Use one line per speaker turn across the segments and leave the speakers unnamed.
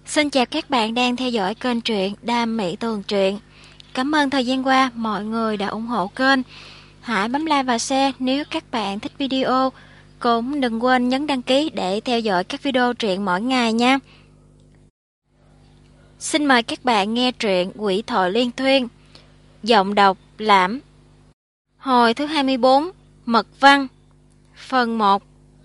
Xin chào các bạn đang theo dõi kênh truyện Đam Mỹ Tường Truyện. Cảm ơn thời gian qua mọi người đã ủng hộ kênh. Hãy bấm like và share nếu các bạn thích video. Cũng đừng quên nhấn đăng ký để theo dõi các video truyện mỗi ngày nha. Xin mời các bạn nghe truyện Quỷ Thoại Liên Thuyên. Giọng đọc Lãm. Hồi thứ 24, Mật Văn. Phần 1.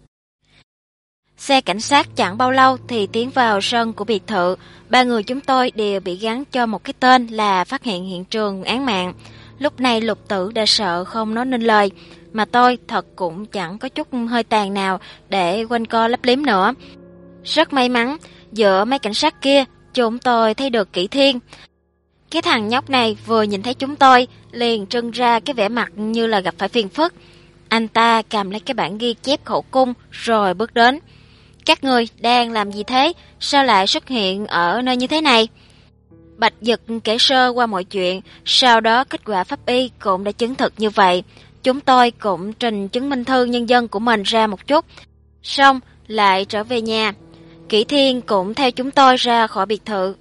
Xe cảnh sát chẳng bao lâu thì tiến vào sân của biệt thự. Ba người chúng tôi đều bị gắn cho một cái tên là phát hiện hiện trường án mạng. Lúc này Lục Tử đã sợ không nói nên lời, mà tôi thật cũng chẳng có chút hơi tàn nào để quanh co lấp liếm nữa. Rất may mắn, giữa mấy cảnh sát kia, chúng tôi thấy được Kỷ Thiên. Cái thằng nhóc này vừa nhìn thấy chúng tôi, liền trưng ra cái vẻ mặt như là gặp phải phiền phức. Anh ta cầm lấy cái bản ghi chép khẩu cung rồi bước đến. Các người đang làm gì thế? Sao lại xuất hiện ở nơi như thế này? Bạch Dực kể sơ qua mọi chuyện, sau đó kết quả pháp y cũng đã chứng thực như vậy. Chúng tôi cũng trình chứng minh thư nhân dân của mình ra một chút, xong lại trở về nhà. Kỷ Thiên cũng theo chúng tôi ra khỏi biệt thự.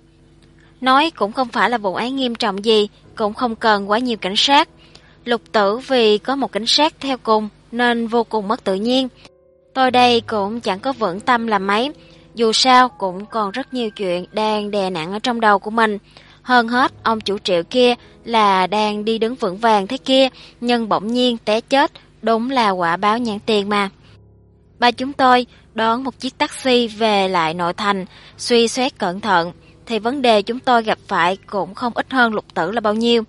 Nói cũng không phải là vụ án nghiêm trọng gì, cũng không cần quá nhiều cảnh sát. Lục Tử vì có một cảnh sát theo cùng nên vô cùng mất tự nhiên. Tôi đây cũng chẳng có vững tâm làm mấy, dù sao cũng còn rất nhiều chuyện đang đè nặng ở trong đầu của mình. Hơn hết, ông chủ Triệu kia là đang đi đứng vững vàng thế kia, nhưng bỗng nhiên té chết, đúng là quả báo nhãn tiền mà. Ba chúng tôi đón một chiếc taxi về lại nội thành, suy xét cẩn thận, thì vấn đề chúng tôi gặp phải cũng không ít hơn Lục Tử là bao nhiêu.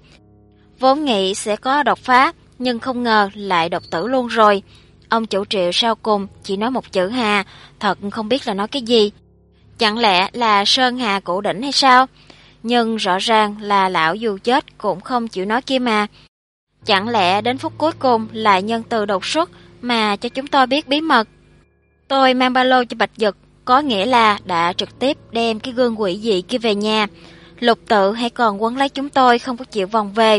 Vốn nghĩ sẽ có đột phá, nhưng không ngờ lại đột tử luôn rồi. Ông chủ Triệu sau cùng chỉ nói một chữ Hà, thật không biết là nói cái gì. Chẳng lẽ là Sơn Hà Cổ Đỉnh hay sao? Nhưng rõ ràng là lão dù chết cũng không chịu nói kia mà. Chẳng lẽ đến phút cuối cùng lại nhân từ đột xuất mà cho chúng tôi biết bí mật? Tôi mang ba lô cho Bạch Dực, có nghĩa là đã trực tiếp đem cái gương quỷ dị kia về nhà. Lục Tự hay còn quấn lấy chúng tôi không có chịu vòng về.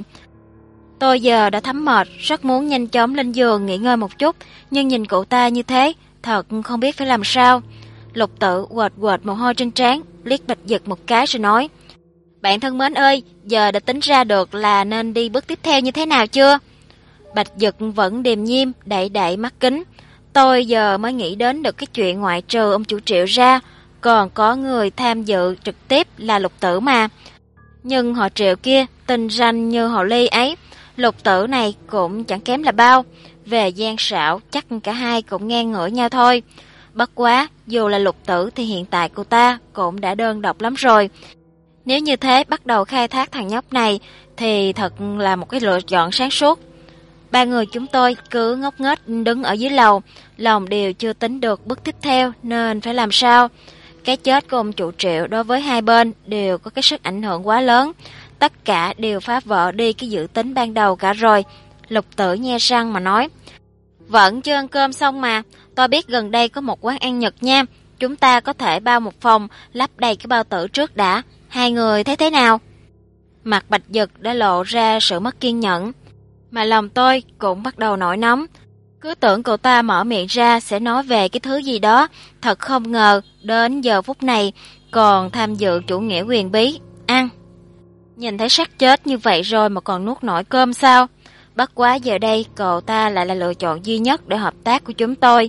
Tôi giờ đã thấm mệt, rất muốn nhanh chóng lên giường nghỉ ngơi một chút, nhưng nhìn cậu ta như thế, thật không biết phải làm sao. Lục Tự quệt quệt mồ hôi trên trán, liếc Bạch Dực một cái rồi nói: "Bạn thân mến ơi, giờ đã tính ra được là nên đi bước tiếp theo như thế nào chưa?" Bạch Dực vẫn điềm nhiên, đẩy đẩy mắt kính. Tôi giờ mới nghĩ đến được cái chuyện ngoại trừ ông chủ Triệu ra, còn có người tham dự trực tiếp là Lục Tử mà. Nhưng họ Triệu kia, tình ranh như họ Ly ấy, Lục Tử này cũng chẳng kém là bao. Về gian xảo, chắc cả hai cũng ngang ngửa nhau thôi. Bất quá, dù là Lục Tử thì hiện tại cô ta cũng đã đơn độc lắm rồi. Nếu như thế bắt đầu khai thác thằng nhóc này thì thật là một cái lựa chọn sáng suốt. Ba người chúng tôi cứ ngốc nghếch đứng ở dưới lầu, lòng đều chưa tính được bước tiếp theo nên phải làm sao. Cái chết của ông chủ Triệu đối với hai bên đều có cái sức ảnh hưởng quá lớn. Tất cả đều phá vỡ đi cái dự tính ban đầu cả rồi. Lục Tử nhe răng mà nói: "Vẫn chưa ăn cơm xong mà, tôi biết gần đây có một quán ăn Nhật nha. Chúng ta có thể bao một phòng, lắp đầy cái bao tử trước đã. Hai người thấy thế nào?" Mặt Bạch Dực đã lộ ra sự mất kiên nhẫn, mà lòng tôi cũng bắt đầu nổi nóng. Cứ tưởng cậu ta mở miệng ra sẽ nói về cái thứ gì đó, thật không ngờ đến giờ phút này còn tham dự chủ nghĩa quyền bí, ăn. Nhìn thấy xác chết như vậy rồi mà còn nuốt nổi cơm sao? Bất quá giờ đây cậu ta lại là lựa chọn duy nhất để hợp tác của chúng tôi.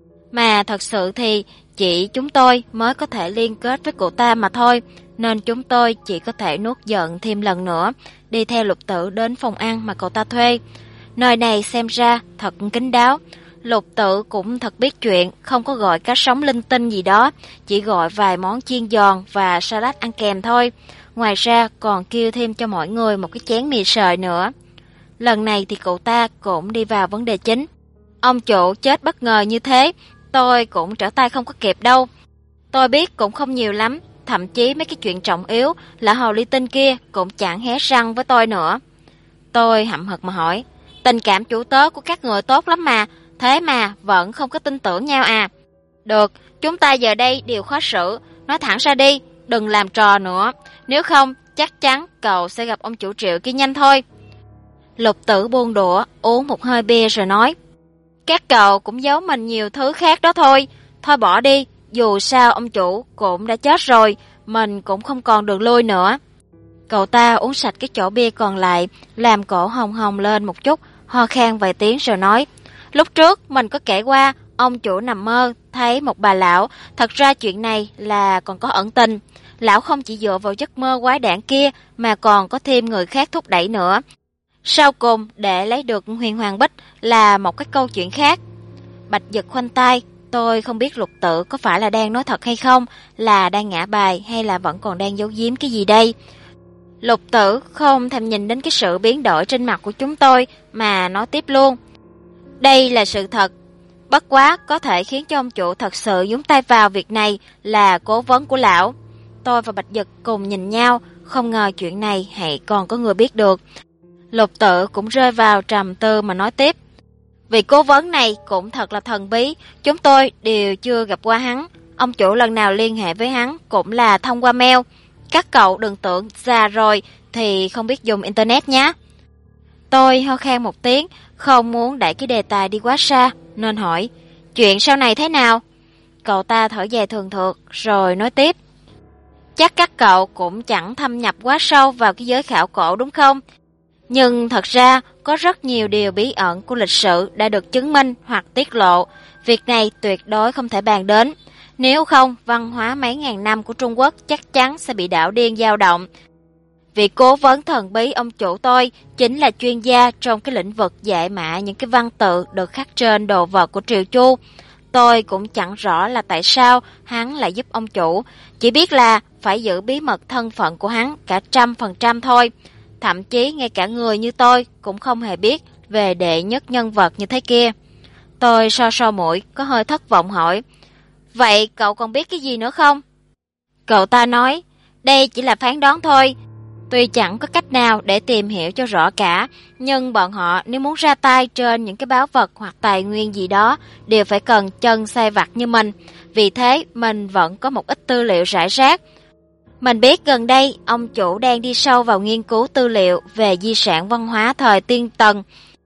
Mà thật sự thì chỉ chúng tôi mới có thể liên kết với cậu ta mà thôi, nên chúng tôi chỉ có thể nuốt giận thêm lần nữa, đi theo Lục Tử đến phòng ăn mà cậu ta thuê. Nơi này xem ra thật kín đáo. Lục Tử cũng thật biết chuyện, không có gọi cá sống linh tinh gì đó, chỉ gọi vài món chiên giòn và salad ăn kèm thôi. Ngoài ra còn kêu thêm cho mọi người một cái chén mì sợi nữa. Lần này thì cậu ta cũng đi vào vấn đề chính. Ông chủ chết bất ngờ như thế, tôi cũng trở tay không có kịp đâu. Tôi biết cũng không nhiều lắm, thậm chí mấy cái chuyện trọng yếu là hồ ly tinh kia cũng chẳng hé răng với tôi nữa. Tôi hậm hực mà hỏi: "Tình cảm chủ tớ của các người tốt lắm mà, thế mà vẫn không có tin tưởng nhau à?" "Được, chúng ta giờ đây đều khó xử, nói thẳng ra đi, đừng làm trò nữa, nếu không chắc chắn cậu sẽ gặp ông chủ Triệu kia nhanh thôi." Lục Tử buông đũa, uống một hơi bia rồi nói: "Các cậu cũng giấu mình nhiều thứ khác đó thôi, thôi bỏ đi, dù sao ông chủ cũng đã chết rồi, mình cũng không còn đường lui nữa. Cậu ta uống sạch cái chỗ bia còn lại, làm cổ hồng hồng lên một chút, ho khan vài tiếng rồi nói, lúc trước mình có kể qua, ông chủ nằm mơ, thấy một bà lão, thật ra chuyện này là còn có ẩn tình. Lão không chỉ dựa vào giấc mơ quái đản kia, mà còn có thêm người khác thúc đẩy nữa. Sau cùng, để lấy được huyền hoàng bích là một cái câu chuyện khác. Bạch Dực khoanh tay, tôi không biết Lục Tự có phải là đang nói thật hay không, là đang ngả bài hay là vẫn còn đang giấu giếm cái gì đây. Lục Tử không thèm nhìn đến cái sự biến đổi trên mặt của chúng tôi mà nói tiếp luôn. Đây là sự thật. Bất quá có thể khiến cho ông chủ thật sự nhúng tay vào việc này là cố vấn của lão. Tôi và Bạch Dực cùng nhìn nhau, không ngờ chuyện này hãy còn có người biết được. Lục Tự cũng rơi vào trầm tư mà nói tiếp. Vì cố vấn này cũng thật là thần bí, chúng tôi đều chưa gặp qua hắn. Ông chủ lần nào liên hệ với hắn cũng là thông qua mail. Các cậu đừng tưởng già rồi thì không biết dùng internet nhé. Tôi ho khan một tiếng, không muốn đẩy cái đề tài đi quá xa, nên hỏi, chuyện sau này thế nào? Cậu ta thở dài thường thượt, rồi nói tiếp. Chắc các cậu cũng chẳng thâm nhập quá sâu vào cái giới khảo cổ đúng không? Nhưng thật ra, có rất nhiều điều bí ẩn của lịch sử đã được chứng minh hoặc tiết lộ. Việc này tuyệt đối không thể bàn đến. Nếu không, văn hóa mấy ngàn năm của Trung Quốc chắc chắn sẽ bị đảo điên dao động. Vị cố vấn thần bí ông chủ tôi chính là chuyên gia trong cái lĩnh vực giải mã những cái văn tự được khắc trên đồ vật của Triều Chu. Tôi cũng chẳng rõ là tại sao hắn lại giúp ông chủ, chỉ biết là phải giữ bí mật thân phận của hắn cả 100% thôi. Thậm chí ngay cả người như tôi cũng không hề biết về đệ nhất nhân vật như thế kia. Tôi so mũi, có hơi thất vọng hỏi, vậy cậu còn biết cái gì nữa không? Cậu ta nói, đây chỉ là phán đoán thôi. Tuy chẳng có cách nào để tìm hiểu cho rõ cả, nhưng bọn họ nếu muốn ra tay trên những cái báu vật hoặc tài nguyên gì đó, đều phải cần chân sai vặt như mình. Vì thế, mình vẫn có một ít tư liệu rải rác. Mình biết gần đây, ông chủ đang đi sâu vào nghiên cứu tư liệu về di sản văn hóa thời Tiên Tần.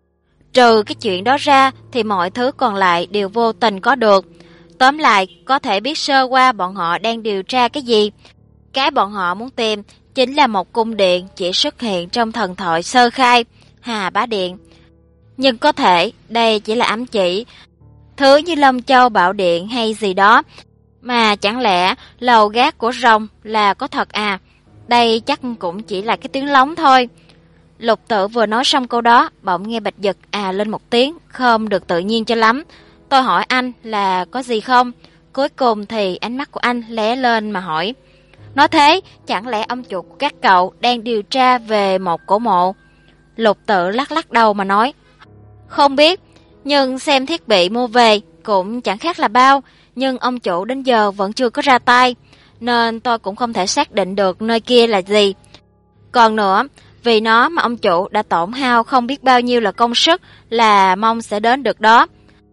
Trừ cái chuyện đó ra, thì mọi thứ còn lại đều vô tình có được. Tóm lại, có thể biết sơ qua bọn họ đang điều tra cái gì. Cái bọn họ muốn tìm chính là một cung điện chỉ xuất hiện trong thần thoại sơ khai, Hà Bá Điện. Nhưng có thể đây chỉ là ám chỉ, thứ như Lâm Châu Bảo Điện hay gì đó. Mà chẳng lẽ lầu gác của rồng là có thật à? Đây chắc cũng chỉ là cái tiếng lóng thôi. Lục Tự vừa nói xong câu đó, bỗng nghe Bạch Dực à lên một tiếng, không được tự nhiên cho lắm. Tôi hỏi anh là có gì không? Cuối cùng thì ánh mắt của anh lóe lên mà hỏi. Nói thế, chẳng lẽ ông chủ của các cậu đang điều tra về một cổ mộ? Lục Tự lắc lắc đầu mà nói. Không biết, nhưng xem thiết bị mua về cũng chẳng khác là bao. Nhưng ông chủ đến giờ vẫn chưa có ra tay, nên tôi cũng không thể xác định được nơi kia là gì. Còn nữa, vì nó mà ông chủ đã tổn hao không biết bao nhiêu là công sức là mong sẽ đến được đó.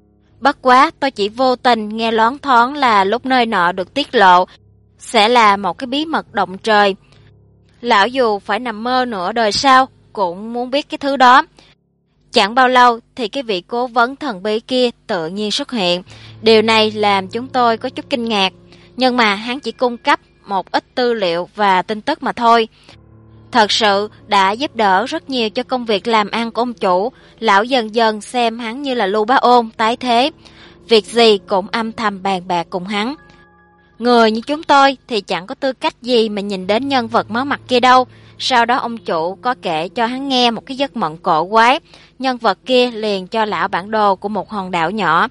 Bất quá tôi chỉ vô tình nghe loáng thoáng là lúc nơi nọ được tiết lộ sẽ là một cái bí mật động trời. Lão dù phải nằm mơ nửa đời sau cũng muốn biết cái thứ đó. Chẳng bao lâu thì cái vị cố vấn thần bí kia tự nhiên xuất hiện. Điều này làm chúng tôi có chút kinh ngạc. Nhưng mà hắn chỉ cung cấp một ít tư liệu và tin tức mà thôi. Thật sự đã giúp đỡ rất nhiều cho công việc làm ăn của ông chủ. Lão dần dần xem hắn như là Lưu Bá Ôn tái thế. Việc gì cũng âm thầm bàn bạc cùng hắn. Người như chúng tôi thì chẳng có tư cách gì mà nhìn đến nhân vật máu mặt kia đâu. Sau đó ông chủ có kể cho hắn nghe một cái giấc mộng cổ quái. Nhân vật kia liền cho lão bản đồ của một hòn đảo nhỏ.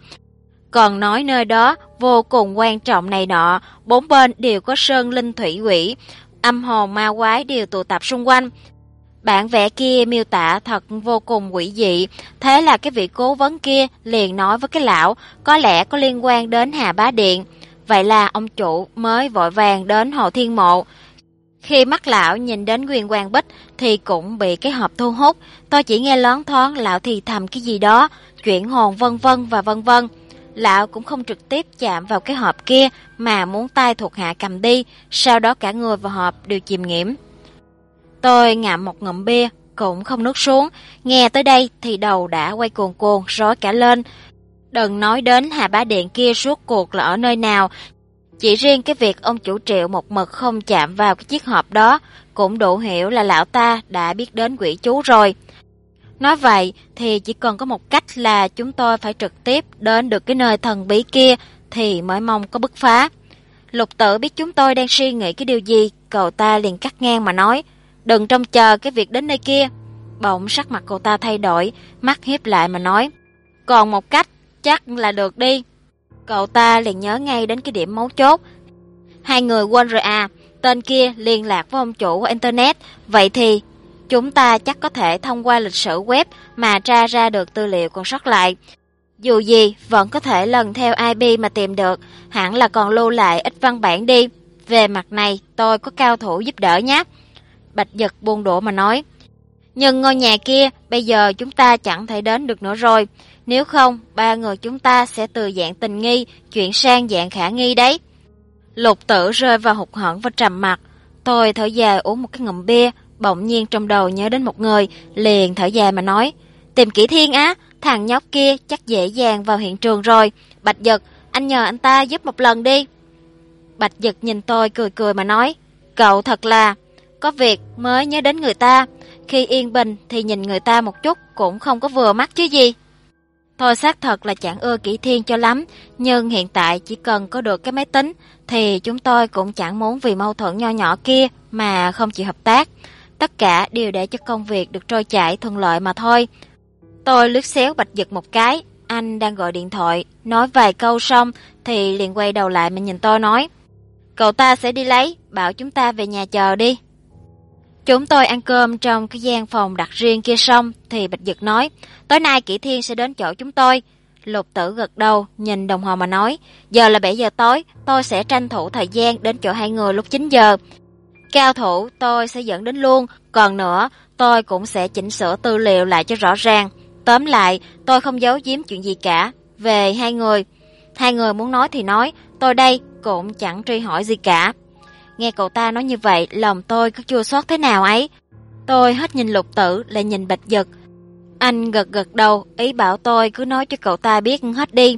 Còn nói nơi đó vô cùng quan trọng này nọ, bốn bên đều có sơn linh thủy quỷ, âm hồn ma quái đều tụ tập xung quanh. Bản vẽ kia miêu tả thật vô cùng quỷ dị, thế là cái vị cố vấn kia liền nói với cái lão có lẽ có liên quan đến Hà Bá Điện. Vậy là ông chủ mới vội vàng đến Hồ Thiên Mộ. Khi mắt lão nhìn đến Huyền Hoàng Bích thì cũng bị cái hộp thu hút. Tôi chỉ nghe loáng thoáng lão thì thầm cái gì đó, chuyển hồn vân vân và vân vân. Lão cũng không trực tiếp chạm vào cái hộp kia mà muốn tay thuộc hạ cầm đi, sau đó cả người và hộp đều chìm nghiễm. Tôi ngậm một ngụm bia, cũng không nuốt xuống. Nghe tới đây thì đầu đã quay cuồng cuồng, rối cả lên. Đừng nói đến Hà Bá Điện kia suốt cuộc là ở nơi nào, Chỉ riêng cái việc ông chủ Triệu một mực không chạm vào cái chiếc hộp đó cũng đủ hiểu là lão ta đã biết đến quỷ chú rồi. Nói vậy thì chỉ cần có một cách là chúng tôi phải trực tiếp đến được cái nơi thần bí kia thì mới mong có bứt phá. Lục Tử biết chúng tôi đang suy nghĩ cái điều gì, cậu ta liền cắt ngang mà nói, đừng trông chờ cái việc đến nơi kia. Bỗng sắc mặt cậu ta thay đổi, mắt híp lại mà nói, còn một cách chắc là được đi. Cậu ta liền nhớ ngay đến cái điểm mấu chốt. Hai người quên rồi à, tên kia liên lạc với ông chủ qua Internet, vậy thì chúng ta chắc có thể thông qua lịch sử web mà tra ra được tư liệu còn sót lại. Dù gì, vẫn có thể lần theo IP mà tìm được, hẳn là còn lưu lại ít văn bản đi. Về mặt này, tôi có cao thủ giúp đỡ nhé. Bạch Dật buông đũa mà nói. Nhưng ngôi nhà kia, bây giờ chúng ta chẳng thể đến được nữa rồi. Nếu không, ba người chúng ta sẽ từ dạng tình nghi, chuyển sang dạng khả nghi đấy. Lục Tử rơi vào hụt hẫng và trầm mặc. Tôi thở dài uống một cái ngụm bia, bỗng nhiên trong đầu nhớ đến một người, liền thở dài mà nói. Tìm Kỷ Thiên á, thằng nhóc kia chắc dễ dàng vào hiện trường rồi. Bạch Dật, anh nhờ anh ta giúp một lần đi. Bạch Dật nhìn tôi cười cười mà nói. Cậu thật là có việc mới nhớ đến người ta. Khi yên bình thì nhìn người ta một chút cũng không có vừa mắt chứ gì. Tôi xác thật là chẳng ưa Kỷ Thiên cho lắm, nhưng hiện tại chỉ cần có được cái máy tính thì chúng tôi cũng chẳng muốn vì mâu thuẫn nho nhỏ kia mà không chịu hợp tác. Tất cả đều để cho công việc được trôi chảy thuận lợi mà thôi. Tôi liếc xéo Bạch Dật một cái, anh đang gọi điện thoại, nói vài câu xong thì liền quay đầu lại mà nhìn tôi nói. Cậu ta sẽ đi lấy, bảo chúng ta về nhà chờ đi. Chúng tôi ăn cơm trong cái gian phòng đặt riêng kia xong thì Bạch Dật nói, tối nay Kỷ Thiên sẽ đến chỗ chúng tôi. Lục Tử gật đầu, nhìn đồng hồ mà nói, giờ là 7 giờ tối, tôi sẽ tranh thủ thời gian đến chỗ hai người lúc 9 giờ. Cao thủ tôi sẽ dẫn đến luôn, còn nữa tôi cũng sẽ chỉnh sửa tư liệu lại cho rõ ràng. Tóm lại, tôi không giấu giếm chuyện gì cả. Về hai người muốn nói thì nói, tôi đây cũng chẳng truy hỏi gì cả. Nghe cậu ta nói như vậy, lòng tôi cứ chua xót thế nào ấy. Tôi hết nhìn Lục Tử, lại nhìn Bạch Dật. Anh gật gật đầu, ý bảo tôi cứ nói cho cậu ta biết hết đi.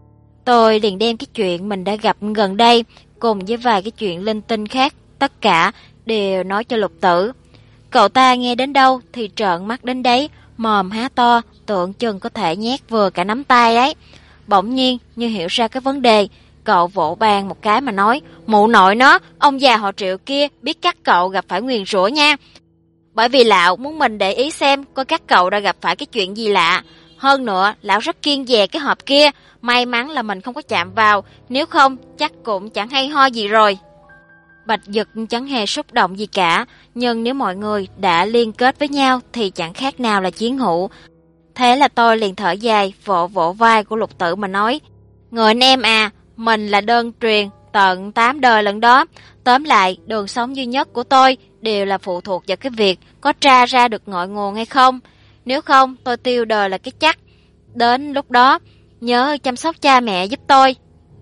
Tôi liền đem cái chuyện mình đã gặp gần đây, cùng với vài cái chuyện linh tinh khác, tất cả đều nói cho Lục Tử. Cậu ta nghe đến đâu thì trợn mắt đến đấy, mồm há to, tưởng chừng có thể nhét vừa cả nắm tay ấy. Bỗng nhiên như hiểu ra cái vấn đề, cậu vỗ bàn một cái mà nói, mụ nội nó, ông già họ Triệu kia biết các cậu gặp phải nguyền rủa nha. Bởi vì lão muốn mình để ý xem coi các cậu đã gặp phải cái chuyện gì lạ. Hơn nữa, lão rất kiêng dè cái hộp kia, may mắn là mình không có chạm vào, nếu không chắc cũng chẳng hay ho gì rồi. Bạch Dật chẳng hề xúc động gì cả, nhưng nếu mọi người đã liên kết với nhau thì chẳng khác nào là chiến hữu. Thế là tôi liền thở dài, vỗ vỗ vai của Lục Tử mà nói, người anh em à, mình là đơn truyền tận 8 đời lần đó. Tóm lại, đường sống duy nhất của tôi đều là phụ thuộc vào cái việc có tra ra được ngọn nguồn hay không. Nếu không, tôi tiêu đời là cái chắc. Đến lúc đó, nhớ chăm sóc cha mẹ giúp tôi.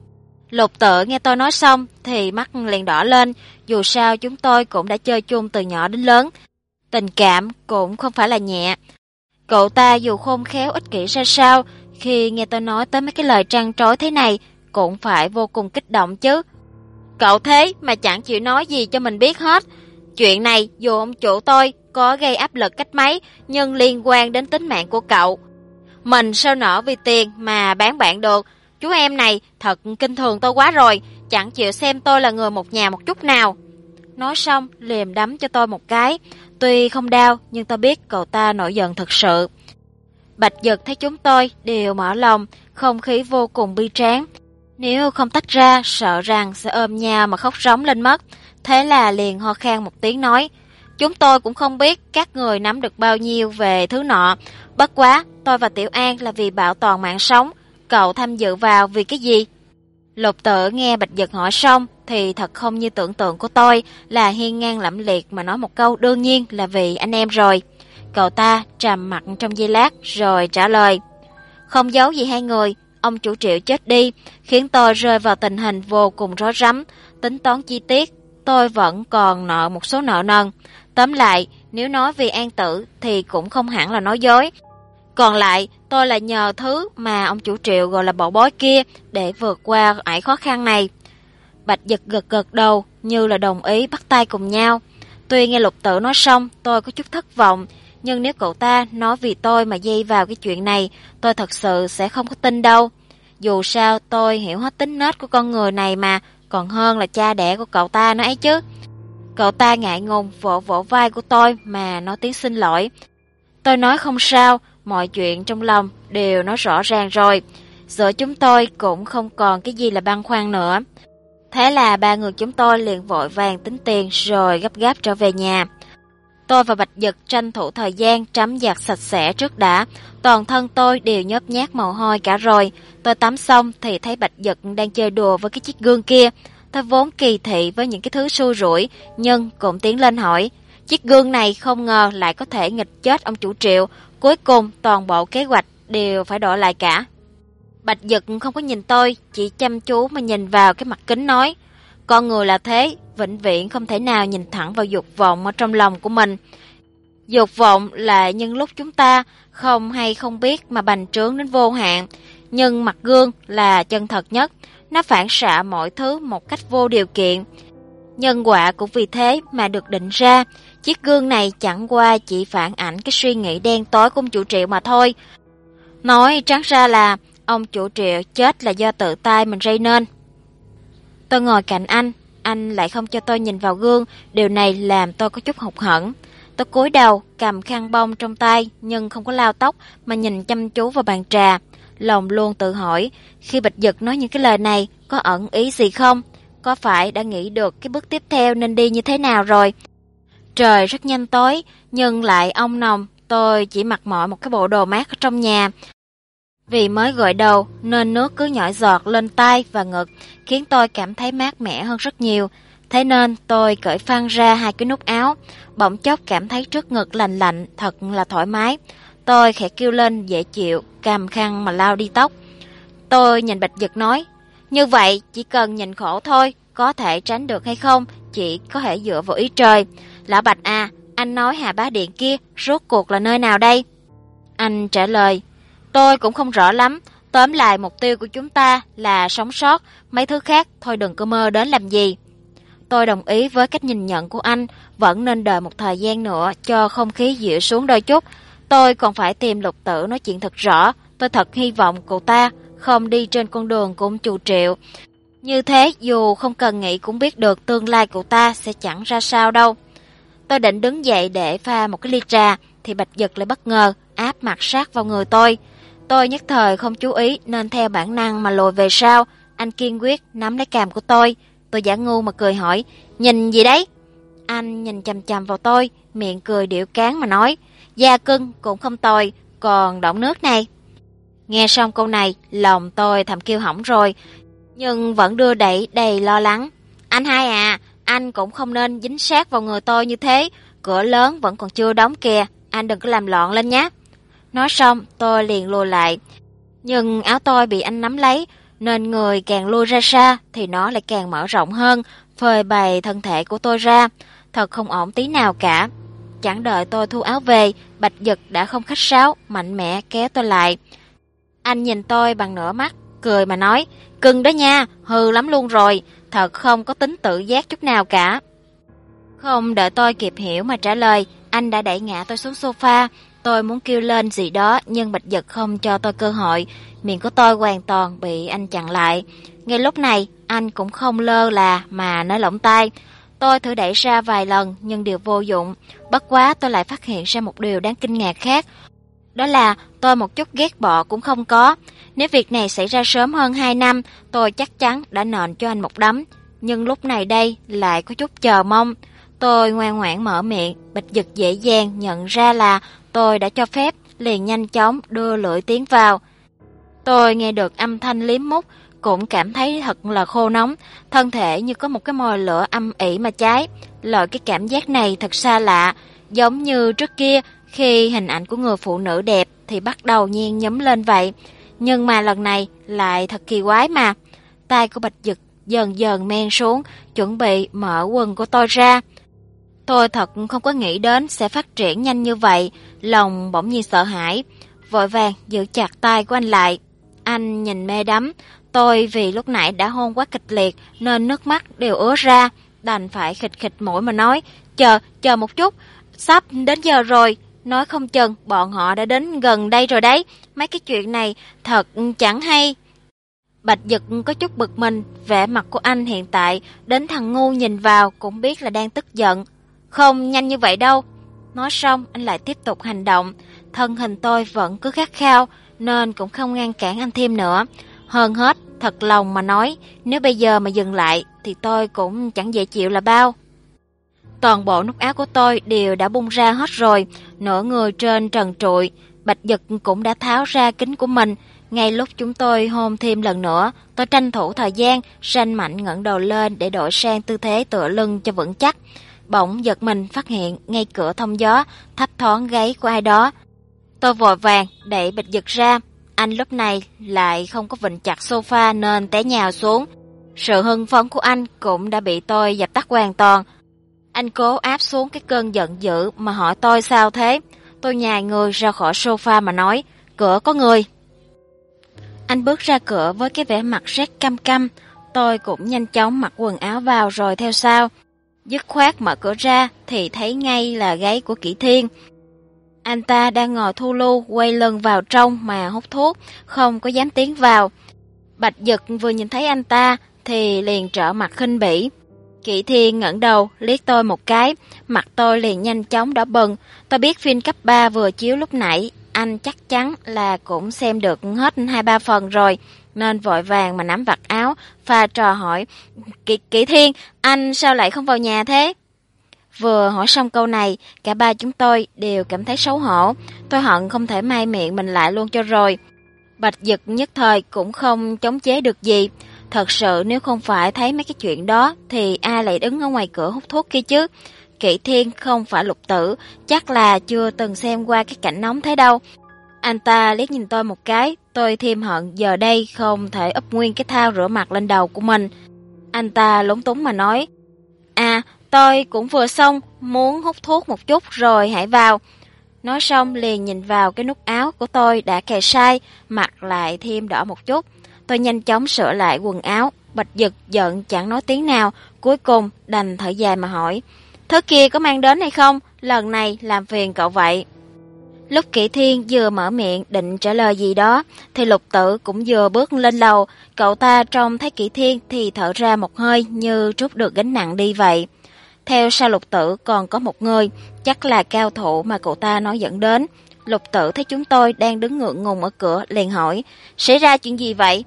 Lục Tử nghe tôi nói xong thì mắt liền đỏ lên, dù sao chúng tôi cũng đã chơi chung từ nhỏ đến lớn. Tình cảm cũng không phải là nhẹ. Cậu ta dù khôn khéo ích kỷ ra sao, khi nghe tôi nói tới mấy cái lời trăn trối thế này, cũng phải vô cùng kích động chứ. Cậu thế mà chẳng chịu nói gì cho mình biết hết. Chuyện này dù ông chủ tôi có gây áp lực cách mấy, nhưng liên quan đến tính mạng của cậu. Mình sao nỡ vì tiền mà bán bạn được. Chú em này thật kinh thường tôi quá rồi, chẳng chịu xem tôi là người một nhà một chút nào. Nói xong liền đấm cho tôi một cái. Tuy không đau nhưng tôi biết cậu ta nổi giận thật sự. Bạch Dật thấy chúng tôi đều mở lòng, không khí vô cùng bi tráng. Nếu không tách ra, sợ rằng sẽ ôm nhau mà khóc rống lên mất. Thế là liền ho khan một tiếng nói, chúng tôi cũng không biết các người nắm được bao nhiêu về thứ nọ. Bất quá, tôi và Tiểu An là vì bảo toàn mạng sống. Cậu tham dự vào vì cái gì? Lục Tử nghe Bạch Dật hỏi xong thì thật không như tưởng tượng của tôi là hiên ngang lẫm liệt mà nói một câu đương nhiên là vì anh em rồi. Cậu ta trầm mặc trong giây lát rồi trả lời, không giấu gì hai người, ông chủ Triệu chết đi khiến tôi rơi vào tình hình vô cùng rối rắm. Tính toán chi tiết, tôi vẫn còn nợ một số nợ nần. Tóm lại, nếu nói vì An Tử thì cũng không hẳn là nói dối. Còn lại, tôi là nhờ thứ mà ông chủ Triệu gọi là bảo bối kia để vượt qua ải khó khăn này. Bạch Dực gật gật đầu như là đồng ý, bắt tay cùng nhau. Tuy nghe Lục Tử nói xong, tôi có chút thất vọng, nhưng nếu cậu ta nói vì tôi mà dây vào cái chuyện này, tôi thật sự sẽ không có tin đâu. Dù sao tôi hiểu hết tính nết của con người này mà, còn hơn là cha đẻ của cậu ta nói ấy chứ. Cậu ta ngại ngùng vỗ vỗ vai của tôi mà nói tiếng xin lỗi. Tôi nói không sao, mọi chuyện trong lòng đều nói rõ ràng rồi. Giữa chúng tôi cũng không còn cái gì là băn khoăn nữa. Thế là ba người chúng tôi liền vội vàng tính tiền rồi gấp gáp trở về nhà. Tôi và Bạch Dực tranh thủ thời gian tắm giặt sạch sẽ trước đã. Toàn thân tôi đều nhớp nhác mồ hôi cả rồi. Tôi tắm xong thì thấy Bạch Dực đang chơi đùa với cái chiếc gương kia. Tôi vốn kỳ thị với những cái thứ xui rủi, nhưng cũng tiến lên hỏi. Chiếc gương này không ngờ lại có thể nghịch chết ông chủ Triệu. Cuối cùng toàn bộ kế hoạch đều phải đổi lại cả. Bạch Dực không có nhìn tôi, chỉ chăm chú mà nhìn vào cái mặt kính nói. Con người là thế, vĩnh viễn không thể nào nhìn thẳng vào dục vọng ở trong lòng của mình. Dục vọng là những lúc chúng ta không hay không biết mà bành trướng đến vô hạn. Nhưng mặt gương là chân thật nhất, nó phản xạ mọi thứ một cách vô điều kiện. Nhân quả cũng vì thế mà được định ra. Chiếc gương này chẳng qua chỉ phản ảnh cái suy nghĩ đen tối của ông chủ Triệu mà thôi. Nói trắng ra là ông chủ Triệu chết là do tự tay mình gây nên. Tôi ngồi cạnh anh lại không cho tôi nhìn vào gương, điều này làm tôi có chút hụt hẫng. Tôi cúi đầu, cầm khăn bông trong tay nhưng không có lau tóc mà nhìn chăm chú vào bàn trà. Lòng luôn tự hỏi, khi Bạch Dực nói những cái lời này có ẩn ý gì không? Có phải đã nghĩ được cái bước tiếp theo nên đi như thế nào rồi? Trời rất nhanh tối, nhưng lại ong nồng, tôi chỉ mặc mọi một cái bộ đồ mát ở trong nhà. Vì mới gội đầu nên nước cứ nhỏ giọt lên tay và ngực, khiến tôi cảm thấy mát mẻ hơn rất nhiều. Thế nên tôi cởi phăng ra hai cái nút áo, bỗng chốc cảm thấy trước ngực lạnh lạnh, thật là thoải mái. Tôi khẽ kêu lên dễ chịu, cầm khăn mà lau đi tóc. Tôi nhìn Bạch Dực nói, như vậy chỉ cần nhìn khổ thôi, có thể tránh được hay không, chỉ có thể dựa vào ý trời. Lão Bạch à, anh nói Hà Bá Điện kia rốt cuộc là nơi nào đây? Anh trả lời, tôi cũng không rõ lắm, tóm lại mục tiêu của chúng ta là sống sót, mấy thứ khác thôi đừng có mơ đến làm gì. Tôi đồng ý với cách nhìn nhận của anh, vẫn nên đợi một thời gian nữa cho không khí dịu xuống đôi chút. Tôi còn phải tìm Lục Tử nói chuyện thật rõ, tôi thật hy vọng cậu ta không đi trên con đường của ông chủ Triệu. Như thế dù không cần nghĩ cũng biết được tương lai cậu ta sẽ chẳng ra sao đâu. Tôi định đứng dậy để pha một cái ly trà, thì Bạch Dực lại bất ngờ áp mặt sát vào người tôi. Tôi nhất thời không chú ý nên theo bản năng mà lùi về sau. Anh kiên quyết nắm lấy cằm của tôi. Tôi giả ngu mà cười hỏi, nhìn gì đấy? Anh nhìn chằm chằm vào tôi, miệng cười điệu cáng mà nói, da cưng cũng không tồi, còn đọng nước này. Nghe xong câu này, lòng tôi thầm kêu hỏng rồi, nhưng vẫn đưa đẩy đầy lo lắng. Anh hai à, anh cũng không nên dính sát vào người tôi như thế, cửa lớn vẫn còn chưa đóng kìa, anh đừng có làm loạn lên nhé. Nói xong, tôi liền lùi lại, nhưng áo tôi bị anh nắm lấy, nên người càng lui ra xa thì nó lại càng mở rộng hơn, phơi bày thân thể của tôi ra. Thật không ổn tí nào cả. Chẳng đợi tôi thu áo về, Bạch Dực đã không khách sáo, mạnh mẽ kéo tôi lại. Anh nhìn tôi bằng nửa mắt, cười mà nói, cưng đó nha, hư lắm luôn rồi, thật không có tính tự giác chút nào cả. Không đợi tôi kịp hiểu mà trả lời, anh đã đẩy ngã tôi xuống sofa. Tôi muốn kêu lên gì đó nhưng Bạch Dực không cho tôi cơ hội, miệng của tôi hoàn toàn bị anh chặn lại. Ngay lúc này, anh cũng không lơ là mà nói lỏng tai. Tôi thử đẩy ra vài lần nhưng đều vô dụng. Bất quá tôi lại phát hiện ra một điều đáng kinh ngạc khác. Đó là tôi một chút ghét bỏ cũng không có. Nếu việc này xảy ra sớm hơn 2 năm, tôi chắc chắn đã nện cho anh một đấm. Nhưng lúc này đây lại có chút chờ mong. Tôi ngoan ngoãn mở miệng, Bạch Dực dễ dàng nhận ra là tôi đã cho phép, liền nhanh chóng đưa lưỡi tiến vào. Tôi nghe được âm thanh liếm mút, cũng cảm thấy thật là khô nóng, thân thể như có một cái mồi lửa âm ỉ mà cháy. Loại cái cảm giác này thật xa lạ, giống như trước kia khi hình ảnh của người phụ nữ đẹp thì bắt đầu nhiên nhúm lên vậy. Nhưng mà lần này lại thật kỳ quái mà. Tay của Bạch Dực dần dần men xuống, chuẩn bị mở quần của tôi ra. Tôi thật không có nghĩ đến sẽ phát triển nhanh như vậy, lòng bỗng nhiên sợ hãi, vội vàng giữ chặt tay của anh lại. Anh nhìn mê đắm, Tôi vì lúc nãy đã hôn quá kịch liệt nên nước mắt đều ứa ra, đành phải khịt khịt mũi mà nói, chờ một chút, sắp đến giờ rồi, nói không chừng bọn họ đã đến gần đây rồi đấy, mấy cái chuyện này thật chẳng hay. Bạch Dực có chút bực mình, vẻ mặt của anh hiện tại, đến thằng ngu nhìn vào cũng biết là đang tức giận. Không nhanh như vậy đâu. Nói xong, anh lại tiếp tục hành động. Thân hình tôi vẫn cứ khát khao, nên cũng không ngăn cản anh thêm nữa. Hơn hết, thật lòng mà nói, nếu bây giờ mà dừng lại, thì tôi cũng chẳng dễ chịu là bao. Toàn bộ nút áo của tôi đều đã bung ra hết rồi, nửa người trên trần trụi. Bạch Dực cũng đã tháo ra kính của mình. Ngay lúc chúng tôi hôn thêm lần nữa, tôi tranh thủ thời gian, ranh mạnh ngẩng đầu lên để đổi sang tư thế tựa lưng cho vững chắc. Bỗng giật mình phát hiện ngay cửa thông gió, thấp thoáng gáy của ai đó. Tôi vội vàng đẩy Bạch Dực ra. Anh lúc này lại không có vịn chặt sofa nên té nhào xuống. Sự hưng phấn của anh cũng đã bị tôi dập tắt hoàn toàn. Anh cố áp xuống cái cơn giận dữ mà hỏi tôi sao thế. Tôi nhài người ra khỏi sofa mà nói, cửa có người. Anh bước ra cửa với cái vẻ mặt rét căm căm. Tôi cũng nhanh chóng mặc quần áo vào rồi theo sau. Dứt khoát mở cửa ra thì thấy ngay là gáy của Kỷ Thiên. Anh ta đang ngồi thu lu quay lưng vào trong mà hút thuốc, không có dám tiến vào. Bạch Dực vừa nhìn thấy anh ta thì liền trở mặt khinh bỉ. Kỷ Thiên ngẩng đầu liếc tôi một cái, mặt tôi liền nhanh chóng đỏ bừng. Tôi biết phim cấp 3 vừa chiếu lúc nãy, anh chắc chắn là cũng xem được hết 2-3 phần rồi, nên vội vàng mà nắm vạt áo, pha trò hỏi, Kỷ Thiên, anh sao lại không vào nhà thế? Vừa hỏi xong câu này, cả ba chúng tôi đều cảm thấy xấu hổ. Tôi hận không thể mai miệng mình lại luôn cho rồi. Bạch Dực nhất thời cũng không chống chế được gì. Thật sự nếu không phải thấy mấy cái chuyện đó thì ai lại đứng ở ngoài cửa hút thuốc kia chứ? Kỷ Thiên không phải Lục Tử, chắc là chưa từng xem qua cái cảnh nóng thế đâu. Anh ta liếc nhìn tôi một cái, tôi thêm hận giờ đây không thể úp nguyên cái thao rửa mặt lên đầu của mình. Anh ta lúng túng mà nói, tôi cũng vừa xong, muốn hút thuốc một chút rồi hãy vào. Nói xong liền nhìn vào cái nút áo của tôi đã cài sai, mặt lại thêm đỏ một chút. Tôi nhanh chóng sửa lại quần áo. Bạch Dực giận chẳng nói tiếng nào, cuối cùng đành thở dài mà hỏi, thứ kia có mang đến hay không? Lần này làm phiền cậu vậy. Lúc Kỷ Thiên vừa mở miệng định trả lời gì đó, thì Lục Tử cũng vừa bước lên lầu. Cậu ta trông thấy Kỷ Thiên thì thở ra một hơi như trút được gánh nặng đi vậy. Theo sau Lục Tử còn có một người, chắc là cao thủ mà cậu ta nói dẫn đến. Lục Tử thấy chúng tôi đang đứng ngượng ngùng ở cửa, liền hỏi, xảy ra chuyện gì vậy?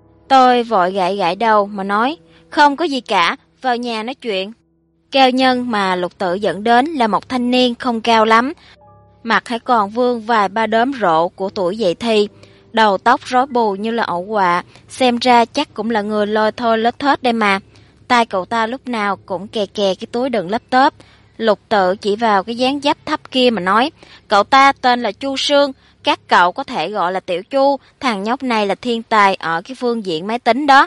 Tôi vội gãi gãi đầu mà nói, không có gì cả, vào nhà nói chuyện. Cao nhân mà Lục Tử dẫn đến là một thanh niên không cao lắm, mặt hãy còn vương vài ba đốm rộ của tuổi dậy thì, đầu tóc rối bù như là ổ quạ, xem ra chắc cũng là người lôi thôi lết thết đây mà. Tai cậu ta lúc nào cũng kè kè cái túi đựng laptop. Lục Tự chỉ vào cái dáng dấp thấp kia mà nói, cậu ta tên là Chu Sương, các cậu có thể gọi là Tiểu Chu, thằng nhóc này là thiên tài ở cái phương diện máy tính đó.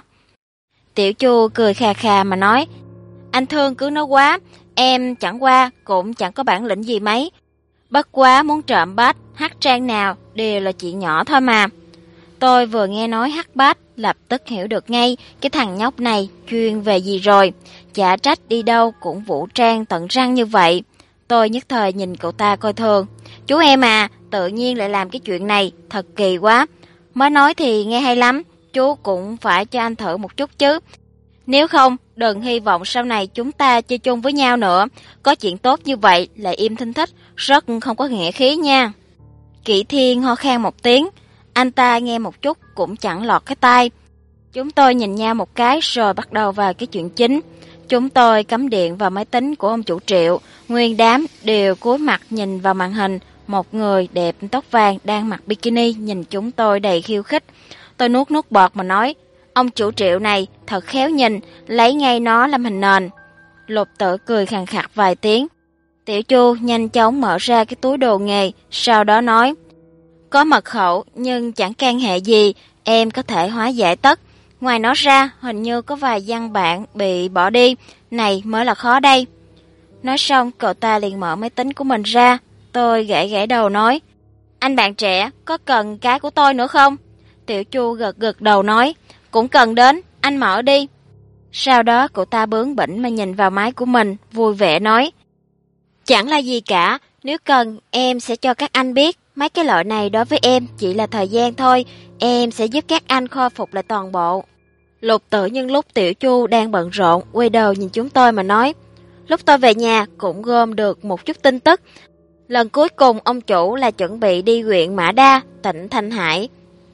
Tiểu Chu cười khà khà mà nói, anh Thương cứ nói quá, em chẳng qua cũng chẳng có bản lĩnh gì mấy. Bất quá muốn trộm bát, hát trang nào đều là chuyện nhỏ thôi mà. Tôi vừa nghe nói hát bát, lập tức hiểu được ngay cái thằng nhóc này chuyên về gì rồi. Chả trách đi đâu cũng vũ trang tận răng như vậy. Tôi nhất thời nhìn cậu ta coi thường. Chú em à, tự nhiên lại làm cái chuyện này, thật kỳ quá. Mới nói thì nghe hay lắm, chú cũng phải cho anh thử một chút chứ. Nếu không, đừng hy vọng sau này chúng ta chơi chung với nhau nữa. Có chuyện tốt như vậy lại im thinh thích, rất không có nghĩa khí nha. Kỷ Thiên ho khan một tiếng, anh ta nghe một chút cũng chẳng lọt cái tai. Chúng tôi nhìn nhau một cái rồi bắt đầu vào cái chuyện chính. Chúng tôi cắm điện vào máy tính của ông chủ Triệu, nguyên đám đều cúi mặt nhìn vào màn hình. Một người đẹp tóc vàng đang mặc bikini nhìn chúng tôi đầy khiêu khích. Tôi nuốt bọt mà nói, ông chủ Triệu này thật khéo nhìn, lấy ngay nó làm hình nền. Lục Tự cười khàn khặt vài tiếng. Tiểu Chu nhanh chóng mở ra cái túi đồ nghề, sau đó nói, có mật khẩu nhưng chẳng can hệ gì, em có thể hóa giải tất. Ngoài nó ra, hình như có vài văn bản bị bỏ đi, này mới là khó đây. Nói xong, cậu ta liền mở máy tính của mình ra. Tôi gãi gãi đầu nói, anh bạn trẻ, có cần cái của tôi nữa không? Tiểu Chu gật gật đầu nói, cũng cần đến, anh mở đi. Sau đó cậu ta bướng bỉnh mà nhìn vào máy của mình, vui vẻ nói. Chẳng là gì cả, nếu cần em sẽ cho các anh biết, mấy cái loại này đối với em chỉ là thời gian thôi, em sẽ giúp các anh khôi phục lại toàn bộ. Lục Tử nhân lúc Tiểu Chu đang bận rộn, quay đầu nhìn chúng tôi mà nói. Lúc tôi về nhà cũng gom được một chút tin tức. Lần cuối cùng ông chủ là chuẩn bị đi huyện Mã Đa, tỉnh Thanh Hải.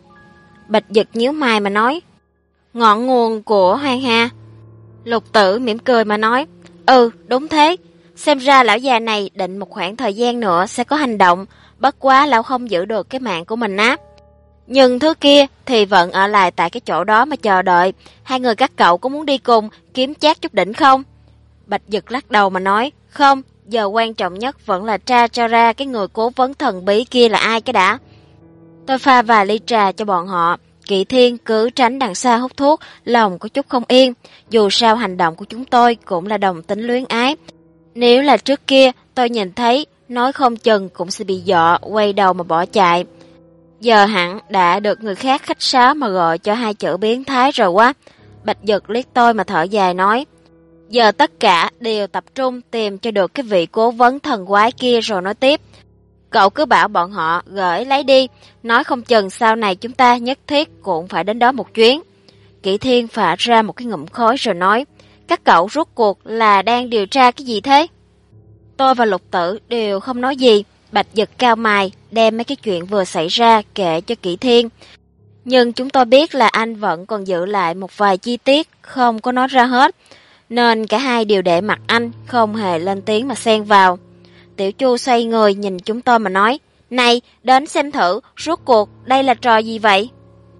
Bạch Dực nhíu mày mà nói. Ngọn nguồn của Hoàng Hà. Lục Tử mỉm cười mà nói. Ừ, đúng thế. Xem ra lão già này định một khoảng thời gian nữa sẽ có hành động, bất quá lão không giữ được cái mạng của mình á. Nhưng thứ kia thì vẫn ở lại tại cái chỗ đó mà chờ đợi. Hai người các cậu có muốn đi cùng kiếm chát chút đỉnh không? Bạch Dực lắc đầu mà nói. Không, giờ quan trọng nhất vẫn là tra cho ra cái người cố vấn thần bí kia là ai cái đã. Tôi pha vài ly trà cho bọn họ. Kỵ Thiên cứ tránh đằng xa hút thuốc, lòng có chút không yên. Dù sao hành động của chúng tôi cũng là đồng tính luyến ái. Nếu là trước kia tôi nhìn thấy, nói không chừng cũng sẽ bị dọa, quay đầu mà bỏ chạy. Giờ hẳn đã được người khác khách sáo mà gọi cho hai chữ biến thái rồi quá. Bạch Dực liếc tôi mà thở dài nói. Giờ tất cả đều tập trung tìm cho được cái vị cố vấn thần quái kia rồi nói tiếp. Cậu cứ bảo bọn họ gửi lấy đi, nói không chừng sau này chúng ta nhất thiết cũng phải đến đó một chuyến. Kỷ Thiên phả ra một cái ngụm khói rồi nói. Các cậu rốt cuộc là đang điều tra cái gì thế? Tôi và Lục Tử đều không nói gì. Bạch Dực cao mày, đem mấy cái chuyện vừa xảy ra kể cho Kỷ Thiên. Nhưng chúng tôi biết là anh vẫn còn giữ lại một vài chi tiết, không có nói ra hết. Nên cả hai đều để mặt anh, không hề lên tiếng mà xen vào. Tiểu Chu xoay người nhìn chúng tôi mà nói. Này, đến xem thử, rốt cuộc đây là trò gì vậy?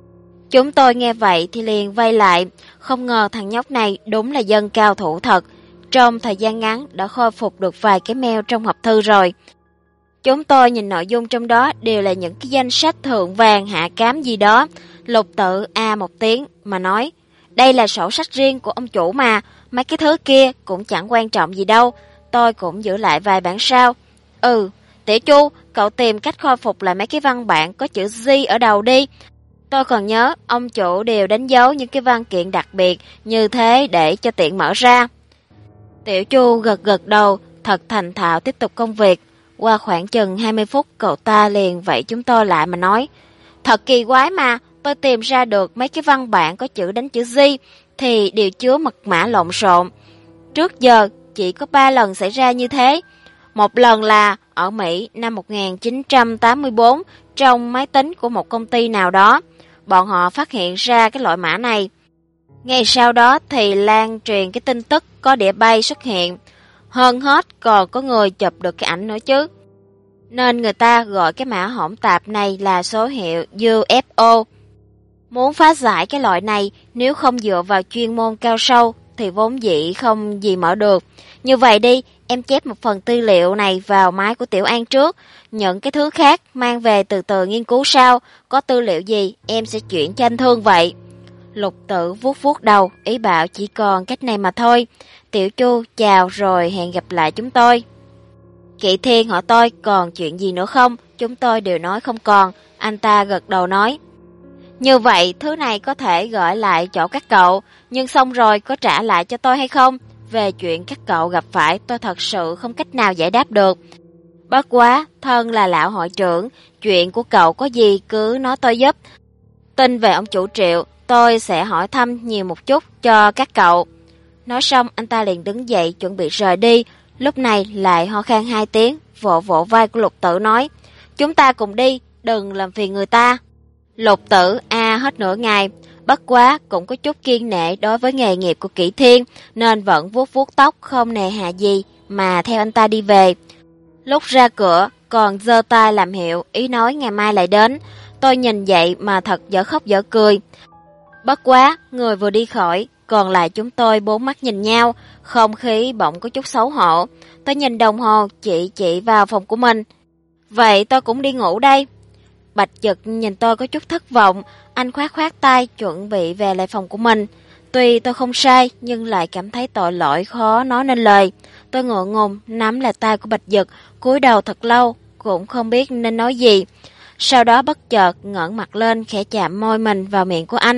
Chúng tôi nghe vậy thì liền vây lại. Không ngờ thằng nhóc này đúng là dân cao thủ thật. Trong thời gian ngắn đã khôi phục được vài cái mail trong hộp thư rồi. Chúng tôi nhìn nội dung trong đó đều là những cái danh sách thượng vàng hạ cám gì đó. Lục Tự một tiếng mà nói. Đây là sổ sách riêng của ông chủ mà. Mấy cái thứ kia cũng chẳng quan trọng gì đâu. Tôi cũng giữ lại vài bản sao. Tiểu Chu, cậu tìm cách khôi phục lại mấy cái văn bản có chữ G ở đầu đi. Tôi còn nhớ ông chủ đều đánh dấu những cái văn kiện đặc biệt như thế để cho tiện mở ra. Tiểu Chu gật gật đầu, thật thành thạo tiếp tục công việc. Qua khoảng chừng 20 phút cậu ta liền vẫy chúng tôi lại mà nói. Thật kỳ quái mà, tôi tìm ra được mấy cái văn bản có chữ đánh chữ G thì đều chứa mật mã lộn xộn. Trước giờ chỉ có 3 lần xảy ra như thế. Một lần là ở Mỹ năm 1984 trong máy tính của một công ty nào đó. Bọn họ phát hiện ra cái loại mã này. Ngay sau đó thì lan truyền cái tin tức có đĩa bay xuất hiện. Hơn hết còn có người chụp được cái ảnh nữa chứ. Nên người ta gọi cái mã hỗn tạp này là số hiệu UFO. Muốn phá giải cái loại này nếu không dựa vào chuyên môn cao sâu thì vốn dĩ không gì mở được. Như vậy đi, em chép một phần tư liệu này vào máy của Tiểu An trước. Những cái thứ khác mang về từ từ nghiên cứu sau. Có tư liệu gì em sẽ chuyển cho anh Thương vậy. Lục Tự vuốt vuốt đầu, ý bảo chỉ còn cách này mà thôi. Tiểu Chu chào rồi hẹn gặp lại chúng tôi. Kỵ Thiên hỏi tôi còn chuyện gì nữa không? Chúng tôi đều nói không còn. Anh ta gật đầu nói. Như vậy thứ này có thể gửi lại chỗ các cậu, nhưng xong rồi có trả lại cho tôi hay không? Về chuyện các cậu gặp phải tôi thật sự không cách nào giải đáp được. Bất quá, thân là lão hội trưởng, chuyện của cậu có gì cứ nói tôi giúp. Tin về ông chủ Triệu, tôi sẽ hỏi thăm nhiều một chút cho các cậu. Nói xong anh ta liền đứng dậy chuẩn bị rời đi, lúc này lại ho khan 2 tiếng, vỗ vỗ vai của Lục Tự nói. Chúng ta cùng đi, đừng làm phiền người ta. Lục Tự hết nửa ngày, bất quá cũng có chút kiên nể đối với nghề nghiệp của Kỷ Thiên, nên vẫn vuốt vuốt tóc không nề hà gì mà theo anh ta đi về. Lúc ra cửa còn giơ tay làm hiệu, ý nói ngày mai lại đến. Tôi nhìn vậy mà thật dở khóc dở cười. Bất quá, người vừa đi khỏi, còn lại chúng tôi 4 mắt nhìn nhau, không khí bỗng có chút xấu hổ. Tôi nhìn đồng hồ, chỉ vào phòng của mình. Vậy tôi cũng đi ngủ đây. Bạch Dực nhìn tôi có chút thất vọng, anh khoát tay chuẩn bị về lại phòng của mình. Tuy tôi không sai, nhưng lại cảm thấy tội lỗi khó nói nên lời. Tôi ngượng ngùng nắm lại tay của Bạch Dực, cúi đầu thật lâu, cũng không biết nên nói gì. Sau đó bất chợt ngẩng mặt lên khẽ chạm môi mình vào miệng của anh.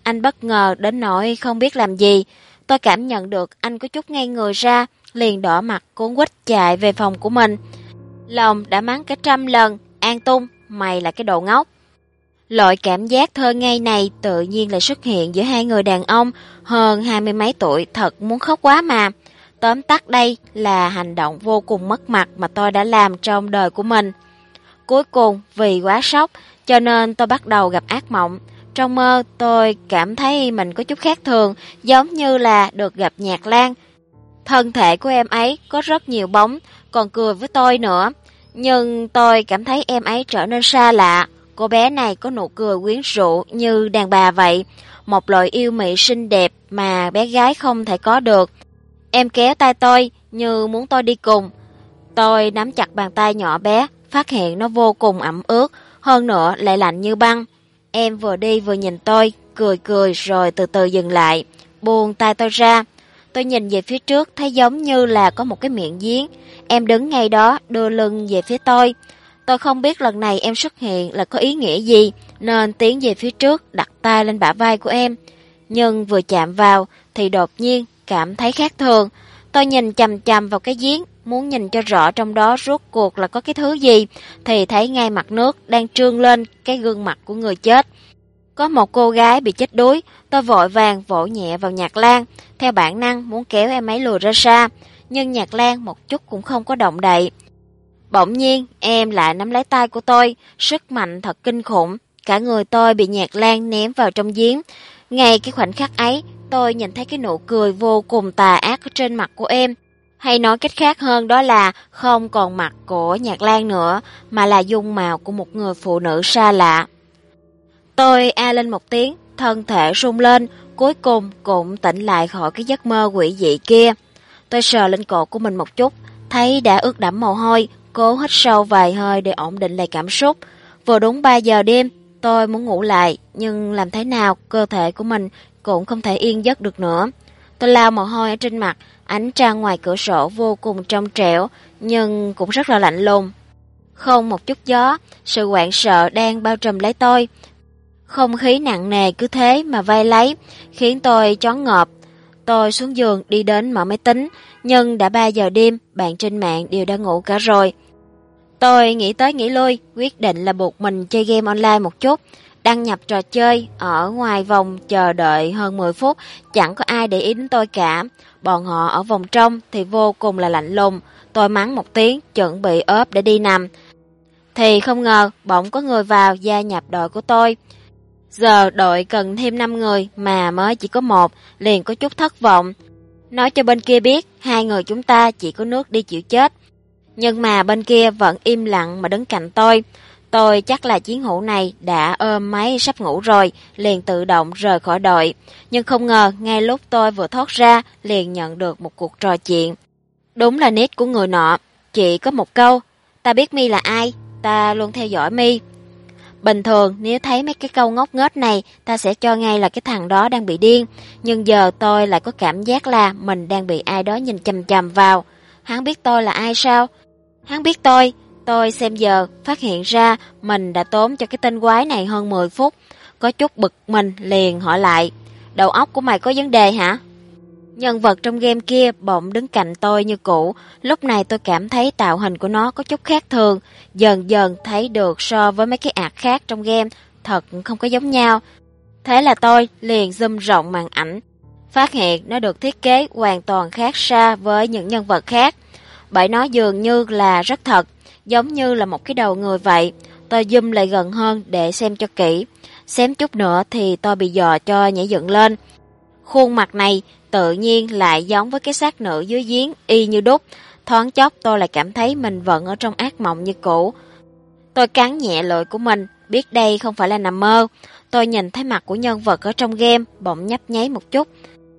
Anh bất ngờ đến nỗi không biết làm gì. Tôi cảm nhận được anh có chút ngay người ra, liền đỏ mặt cuống quýt chạy về phòng của mình. Lòng đã mắng cả 100 lần, An Tung, mày là cái đồ ngốc. Loại cảm giác thơ ngây này tự nhiên lại xuất hiện giữa hai người đàn ông hơn 20 mấy tuổi, thật muốn khóc quá mà. Tóm tắt đây là hành động vô cùng mất mặt mà tôi đã làm trong đời của mình. Cuối cùng, vì quá sốc, cho nên tôi bắt đầu gặp ác mộng. Trong mơ, tôi cảm thấy mình có chút khác thường, giống như là được gặp Nhạc Lan. Thân thể của em ấy có rất nhiều bóng, còn cười với tôi nữa. Nhưng tôi cảm thấy em ấy trở nên xa lạ. Cô bé này có nụ cười quyến rũ như đàn bà vậy, một loại yêu mị xinh đẹp mà bé gái không thể có được. Em kéo tay tôi như muốn tôi đi cùng. Tôi nắm chặt bàn tay nhỏ bé, phát hiện nó vô cùng ẩm ướt, hơn nữa lại lạnh như băng. Em vừa đi vừa nhìn tôi, cười cười rồi từ từ dừng lại, buông tay tôi ra. Tôi nhìn về phía trước thấy giống như là có một cái miệng giếng. Em đứng ngay đó đưa lưng về phía tôi. Tôi không biết lần này em xuất hiện là có ý nghĩa gì, nên tiến về phía trước đặt tay lên bả vai của em. Nhưng vừa chạm vào thì đột nhiên cảm thấy khác thường. Tôi nhìn chằm chằm vào cái giếng, muốn nhìn cho rõ trong đó rốt cuộc là có cái thứ gì, thì thấy ngay mặt nước đang trương lên cái gương mặt của người chết. Có một cô gái bị chết đuối, tôi vội vàng vỗ nhẹ vào Nhạc Lan, theo bản năng muốn kéo em ấy lùi ra xa, nhưng Nhạc Lan một chút cũng không có động đậy. Bỗng nhiên, em lại nắm lấy tay của tôi, sức mạnh thật kinh khủng, cả người tôi bị Nhạc Lan ném vào trong giếng. Ngay cái khoảnh khắc ấy, tôi nhìn thấy cái nụ cười vô cùng tà ác ở trên mặt của em. Hay nói cách khác hơn đó là không còn mặt của Nhạc Lan nữa, mà là dung mạo của một người phụ nữ xa lạ. Tôi a lên một tiếng, thân thể rung lên, cuối cùng cũng tỉnh lại khỏi cái giấc mơ quỷ dị kia. Tôi sờ lên cổ của mình một chút, thấy đã ướt đẫm mồ hôi, cố hít sâu vài hơi để ổn định lại cảm xúc. Vừa đúng 3 giờ đêm, tôi muốn ngủ lại, nhưng làm thế nào cơ thể của mình cũng không thể yên giấc được nữa. Tôi lau mồ hôi ở trên mặt, ánh trăng ngoài cửa sổ vô cùng trong trẻo, nhưng cũng rất là lạnh lùng. Không một chút gió, sự hoảng sợ đang bao trùm lấy tôi. Không khí nặng nề cứ thế mà vây lấy, khiến tôi choáng ngợp. Tôi xuống giường đi đến mở máy tính, nhưng đã 3 giờ đêm, bạn trên mạng đều đã ngủ cả rồi. Tôi nghĩ tới nghĩ lui, quyết định là buộc mình chơi game online một chút. Đăng nhập trò chơi, ở ngoài vòng chờ đợi hơn 10 phút, chẳng có ai để ý đến tôi cả. Bọn họ ở vòng trong thì vô cùng là lạnh lùng. Tôi mắng một tiếng, chuẩn bị ốp để đi nằm. Thì không ngờ, bỗng có người vào gia nhập đội của tôi. Giờ đội cần thêm 5 người mà mới chỉ có 1, liền có chút thất vọng. Nói cho bên kia biết, 2 người chúng ta chỉ có nước đi chịu chết. Nhưng mà bên kia vẫn im lặng mà đứng cạnh tôi. Tôi chắc là chiến hữu này đã ôm máy sắp ngủ rồi, liền tự động rời khỏi đội. Nhưng không ngờ, ngay lúc tôi vừa thoát ra, liền nhận được một cuộc trò chuyện. Đúng là nick của người nọ, chỉ có một câu, ta biết My là ai, ta luôn theo dõi My. Bình thường nếu thấy mấy cái câu ngốc nghếch này, ta sẽ cho ngay là cái thằng đó đang bị điên. Nhưng giờ tôi lại có cảm giác là mình đang bị ai đó nhìn chằm chằm vào. Hắn biết tôi là ai sao? Hắn biết tôi xem giờ phát hiện ra mình đã tốn cho cái tên quái này hơn 10 phút. Có chút bực mình liền hỏi lại, đầu óc của mày có vấn đề hả? Nhân vật trong game kia bỗng đứng cạnh tôi như cũ, lúc này tôi cảm thấy tạo hình của nó có chút khác thường, dần dần thấy được so với mấy cái ạc khác trong game, thật không có giống nhau. Thế là tôi liền zoom rộng màn ảnh, phát hiện nó được thiết kế hoàn toàn khác xa với những nhân vật khác, bởi nó dường như là rất thật, giống như là một cái đầu người vậy. Tôi zoom lại gần hơn để xem cho kỹ, xém chút nữa thì tôi bị dò cho nhảy dựng lên. Khuôn mặt này tự nhiên lại giống với cái xác nữ dưới giếng y như đúc. Thoáng chốc tôi lại cảm thấy mình vẫn ở trong ác mộng như cũ. Tôi cắn nhẹ lưỡi của mình, biết đây không phải là nằm mơ. Tôi nhìn thấy mặt của nhân vật ở trong game bỗng nhấp nháy một chút.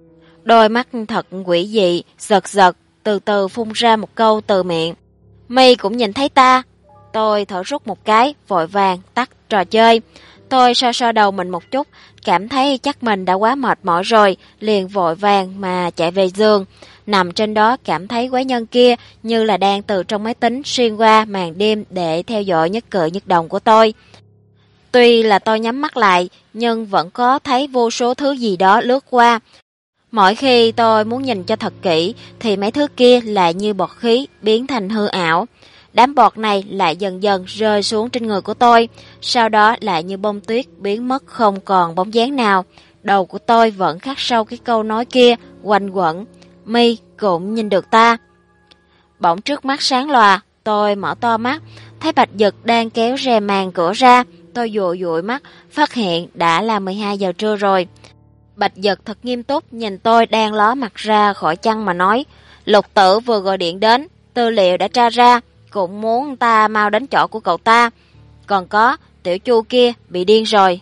Đôi mắt thật quỷ dị, giật giật, từ từ phun ra một câu từ miệng. My cũng nhìn thấy ta. Tôi thở rút một cái, vội vàng tắt trò chơi. Tôi so đầu mình một chút, cảm thấy chắc mình đã quá mệt mỏi rồi, liền vội vàng mà chạy về giường. Nằm trên đó cảm thấy quái nhân kia như là đang từ trong máy tính xuyên qua màn đêm để theo dõi nhất cử nhất động của tôi. Tuy là tôi nhắm mắt lại, nhưng vẫn có thấy vô số thứ gì đó lướt qua. Mỗi khi tôi muốn nhìn cho thật kỹ, thì mấy thứ kia lại như bọt khí biến thành hư ảo. Đám bọt này lại dần dần rơi xuống trên người của tôi, sau đó lại như bông tuyết biến mất không còn bóng dáng nào. Đầu của tôi vẫn khắc sâu cái câu nói kia, quanh quẩn, mi cũng nhìn được ta. Bỗng trước mắt sáng lòa, tôi mở to mắt, thấy Bạch Dực đang kéo rèm màn cửa ra. Tôi dụi dụi mắt, phát hiện đã là 12 giờ trưa rồi. Bạch Dực thật nghiêm túc nhìn tôi đang ló mặt ra khỏi chăn mà nói, Lục Tử vừa gọi điện đến, tư liệu đã tra ra, cũng muốn ta mau đến chỗ của cậu ta. Còn có, tiểu Chu kia bị điên rồi.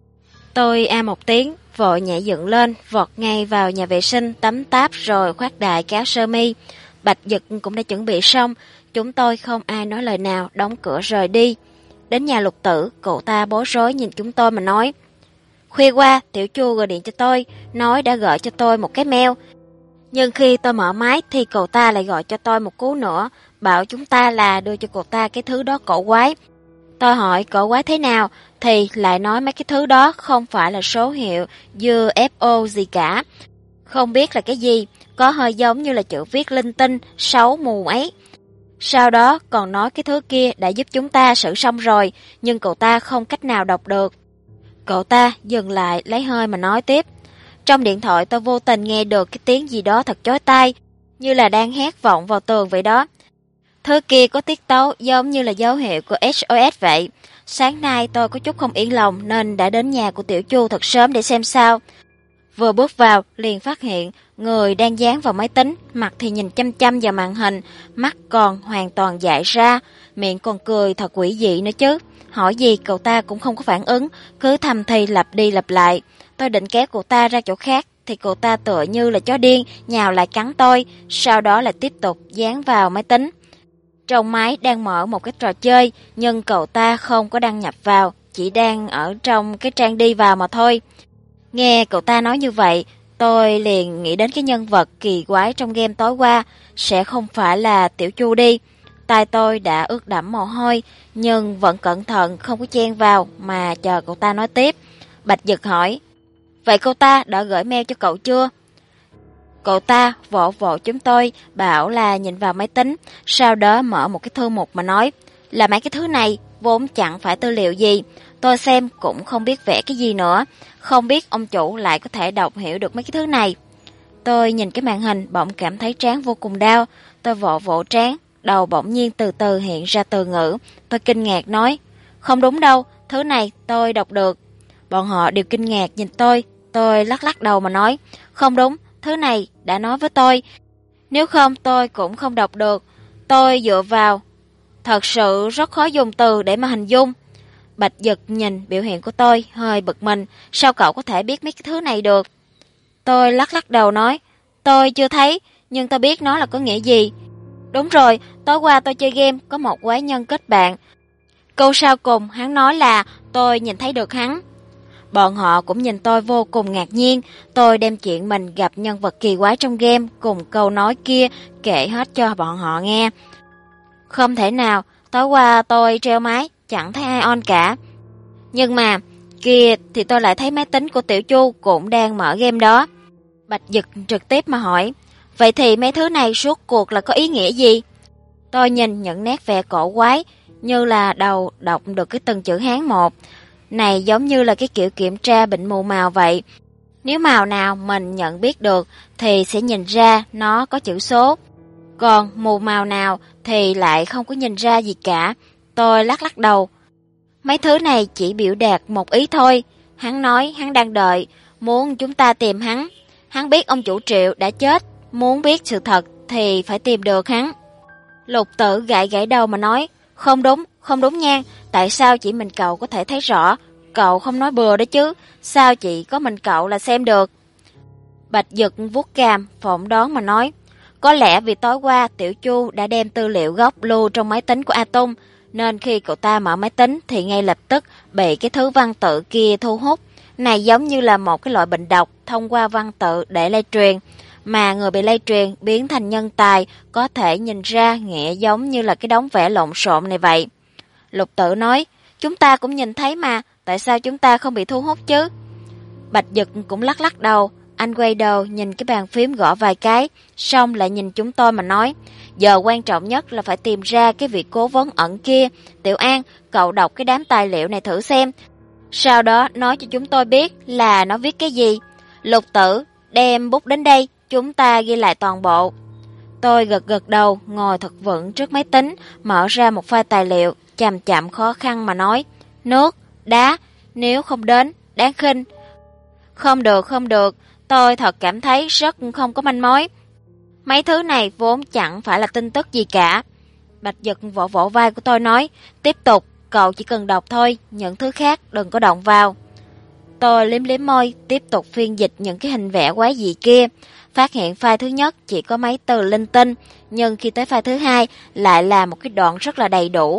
Tôi một tiếng, vội nhảy dựng lên, vọt ngay vào nhà vệ sinh, tắm táp rồi khoác đại cái áo sơ mi. Bạch Dực cũng đã chuẩn bị xong, chúng tôi không ai nói lời nào, đóng cửa rời đi. Đến nhà Lục Tử, cậu ta bối rối nhìn chúng tôi mà nói, khuya qua, tiểu Chu gọi điện cho tôi, nói đã gửi cho tôi một cái mail. Nhưng khi tôi mở máy thì cậu ta lại gọi cho tôi một cú nữa, bảo chúng ta là đưa cho cậu ta cái thứ đó cổ quái. Tôi hỏi cổ quái thế nào, thì lại nói mấy cái thứ đó không phải là số hiệu UFO gì cả. Không biết là cái gì, có hơi giống như là chữ viết linh tinh, xấu mù ấy. Sau đó còn nói cái thứ kia đã giúp chúng ta xử xong rồi, nhưng cậu ta không cách nào đọc được. Cậu ta dừng lại lấy hơi mà nói tiếp. Trong điện thoại tôi vô tình nghe được cái tiếng gì đó thật chói tai, như là đang hét vọng vào tường vậy đó. Thứ kia có tiết tấu giống như là dấu hiệu của SOS vậy. Sáng nay tôi có chút không yên lòng nên đã đến nhà của tiểu Chu thật sớm để xem sao. Vừa bước vào liền phát hiện người đang dán vào máy tính, mặt thì nhìn chăm chăm vào màn hình, mắt còn hoàn toàn dại ra, miệng còn cười thật quỷ dị nữa chứ. Hỏi gì cậu ta cũng không có phản ứng, cứ thầm thì lặp đi lặp lại. Tôi định kéo cậu ta ra chỗ khác thì cậu ta tựa như là chó điên nhào lại cắn tôi, sau đó lại tiếp tục dán vào máy tính. Trong máy đang mở một cái trò chơi, nhưng cậu ta không có đăng nhập vào, chỉ đang ở trong cái trang đi vào mà thôi. Nghe cậu ta nói như vậy, tôi liền nghĩ đến cái nhân vật kỳ quái trong game tối qua, sẽ không phải là tiểu Chu đi. Tai tôi đã ướt đẫm mồ hôi, nhưng vẫn cẩn thận không có chen vào mà chờ cậu ta nói tiếp. Bạch Dực hỏi, vậy cậu ta đã gửi mail cho cậu chưa? Cậu ta vỗ vỗ chúng tôi, bảo là nhìn vào máy tính, sau đó mở một cái thư mục mà nói, là mấy cái thứ này vốn chẳng phải tư liệu gì, tôi xem cũng không biết vẽ cái gì nữa, không biết ông chủ lại có thể đọc hiểu được mấy cái thứ này. Tôi nhìn cái màn hình bỗng cảm thấy trán vô cùng đau, tôi vỗ vỗ trán, đầu bỗng nhiên từ từ hiện ra từ ngữ, tôi kinh ngạc nói, không đúng đâu, thứ này tôi đọc được. Bọn họ đều kinh ngạc nhìn tôi lắc lắc đầu mà nói, không đúng, thứ này đã nói với tôi, nếu không tôi cũng không đọc được, tôi dựa vào, thật sự rất khó dùng từ để mà hình dung. Bạch Dực nhìn biểu hiện của tôi hơi bực mình, sao cậu có thể biết mấy cái thứ này được? Tôi lắc lắc đầu nói, tôi chưa thấy, nhưng tôi biết nó là có nghĩa gì. Đúng rồi, tối qua tôi chơi game có một quái nhân kết bạn. Câu sau cùng hắn nói là tôi nhìn thấy được hắn. Bọn họ cũng nhìn tôi vô cùng ngạc nhiên, tôi đem chuyện mình gặp nhân vật kỳ quái trong game cùng câu nói kia kể hết cho bọn họ nghe. Không thể nào, tối qua tôi treo máy, chẳng thấy ai on cả. Nhưng mà, kia thì tôi lại thấy máy tính của tiểu Chu cũng đang mở game đó. Bạch Dực trực tiếp mà hỏi, vậy thì mấy thứ này suốt cuộc là có ý nghĩa gì? Tôi nhìn những nét vẽ cổ quái, như là đầu đọc được cái từng chữ Hán một. Này giống như là cái kiểu kiểm tra bệnh mù màu vậy. Nếu màu nào mình nhận biết được thì sẽ nhìn ra nó có chữ số. Còn mù màu nào thì lại không có nhìn ra gì cả. Tôi lắc lắc đầu. Mấy thứ này chỉ biểu đạt một ý thôi. Hắn nói hắn đang đợi, muốn chúng ta tìm hắn. Hắn biết ông chủ Triệu đã chết, muốn biết sự thật thì phải tìm được hắn. Lục Tử gãi gãi đầu mà nói, không đúng nha, tại sao chỉ mình cậu có thể thấy rõ, cậu không nói bừa đó chứ, sao chỉ có mình cậu là xem được. Bạch Dực vuốt cằm, phỏng đoán mà nói, có lẽ vì tối qua tiểu Chu đã đem tư liệu gốc lưu trong máy tính của A Tung, nên khi cậu ta mở máy tính thì ngay lập tức bị cái thứ văn tự kia thu hút. Này giống như là một cái loại bệnh độc thông qua văn tự để lây truyền, mà người bị lây truyền biến thành nhân tài có thể nhìn ra nghĩa giống như là cái đống vẽ lộn xộn này vậy. Lục Tử nói, chúng ta cũng nhìn thấy mà, tại sao chúng ta không bị thu hút chứ? Bạch Dực cũng lắc lắc đầu, anh quay đầu nhìn cái bàn phím gõ vài cái, xong lại nhìn chúng tôi mà nói, giờ quan trọng nhất là phải tìm ra cái vị cố vấn ẩn kia. Tiểu An, cậu đọc cái đám tài liệu này thử xem, sau đó nói cho chúng tôi biết là nó viết cái gì. Lục Tử, đem bút đến đây, chúng ta ghi lại toàn bộ. Tôi gật gật đầu, ngồi thật vững trước máy tính, mở ra một file tài liệu, chậm chậm khó khăn mà nói, nước, đá, nếu không đến, đáng khinh. Không được, tôi thật cảm thấy rất không có manh mối. Mấy thứ này vốn chẳng phải là tin tức gì cả. Bạch Dực vỗ vỗ vai của tôi nói, tiếp tục, cậu chỉ cần đọc thôi, những thứ khác đừng có động vào. Tôi liếm liếm môi, tiếp tục phiên dịch những cái hình vẽ quái dị kia. Phát hiện file thứ nhất chỉ có mấy từ linh tinh, nhưng khi tới file thứ hai lại là một cái đoạn rất là đầy đủ.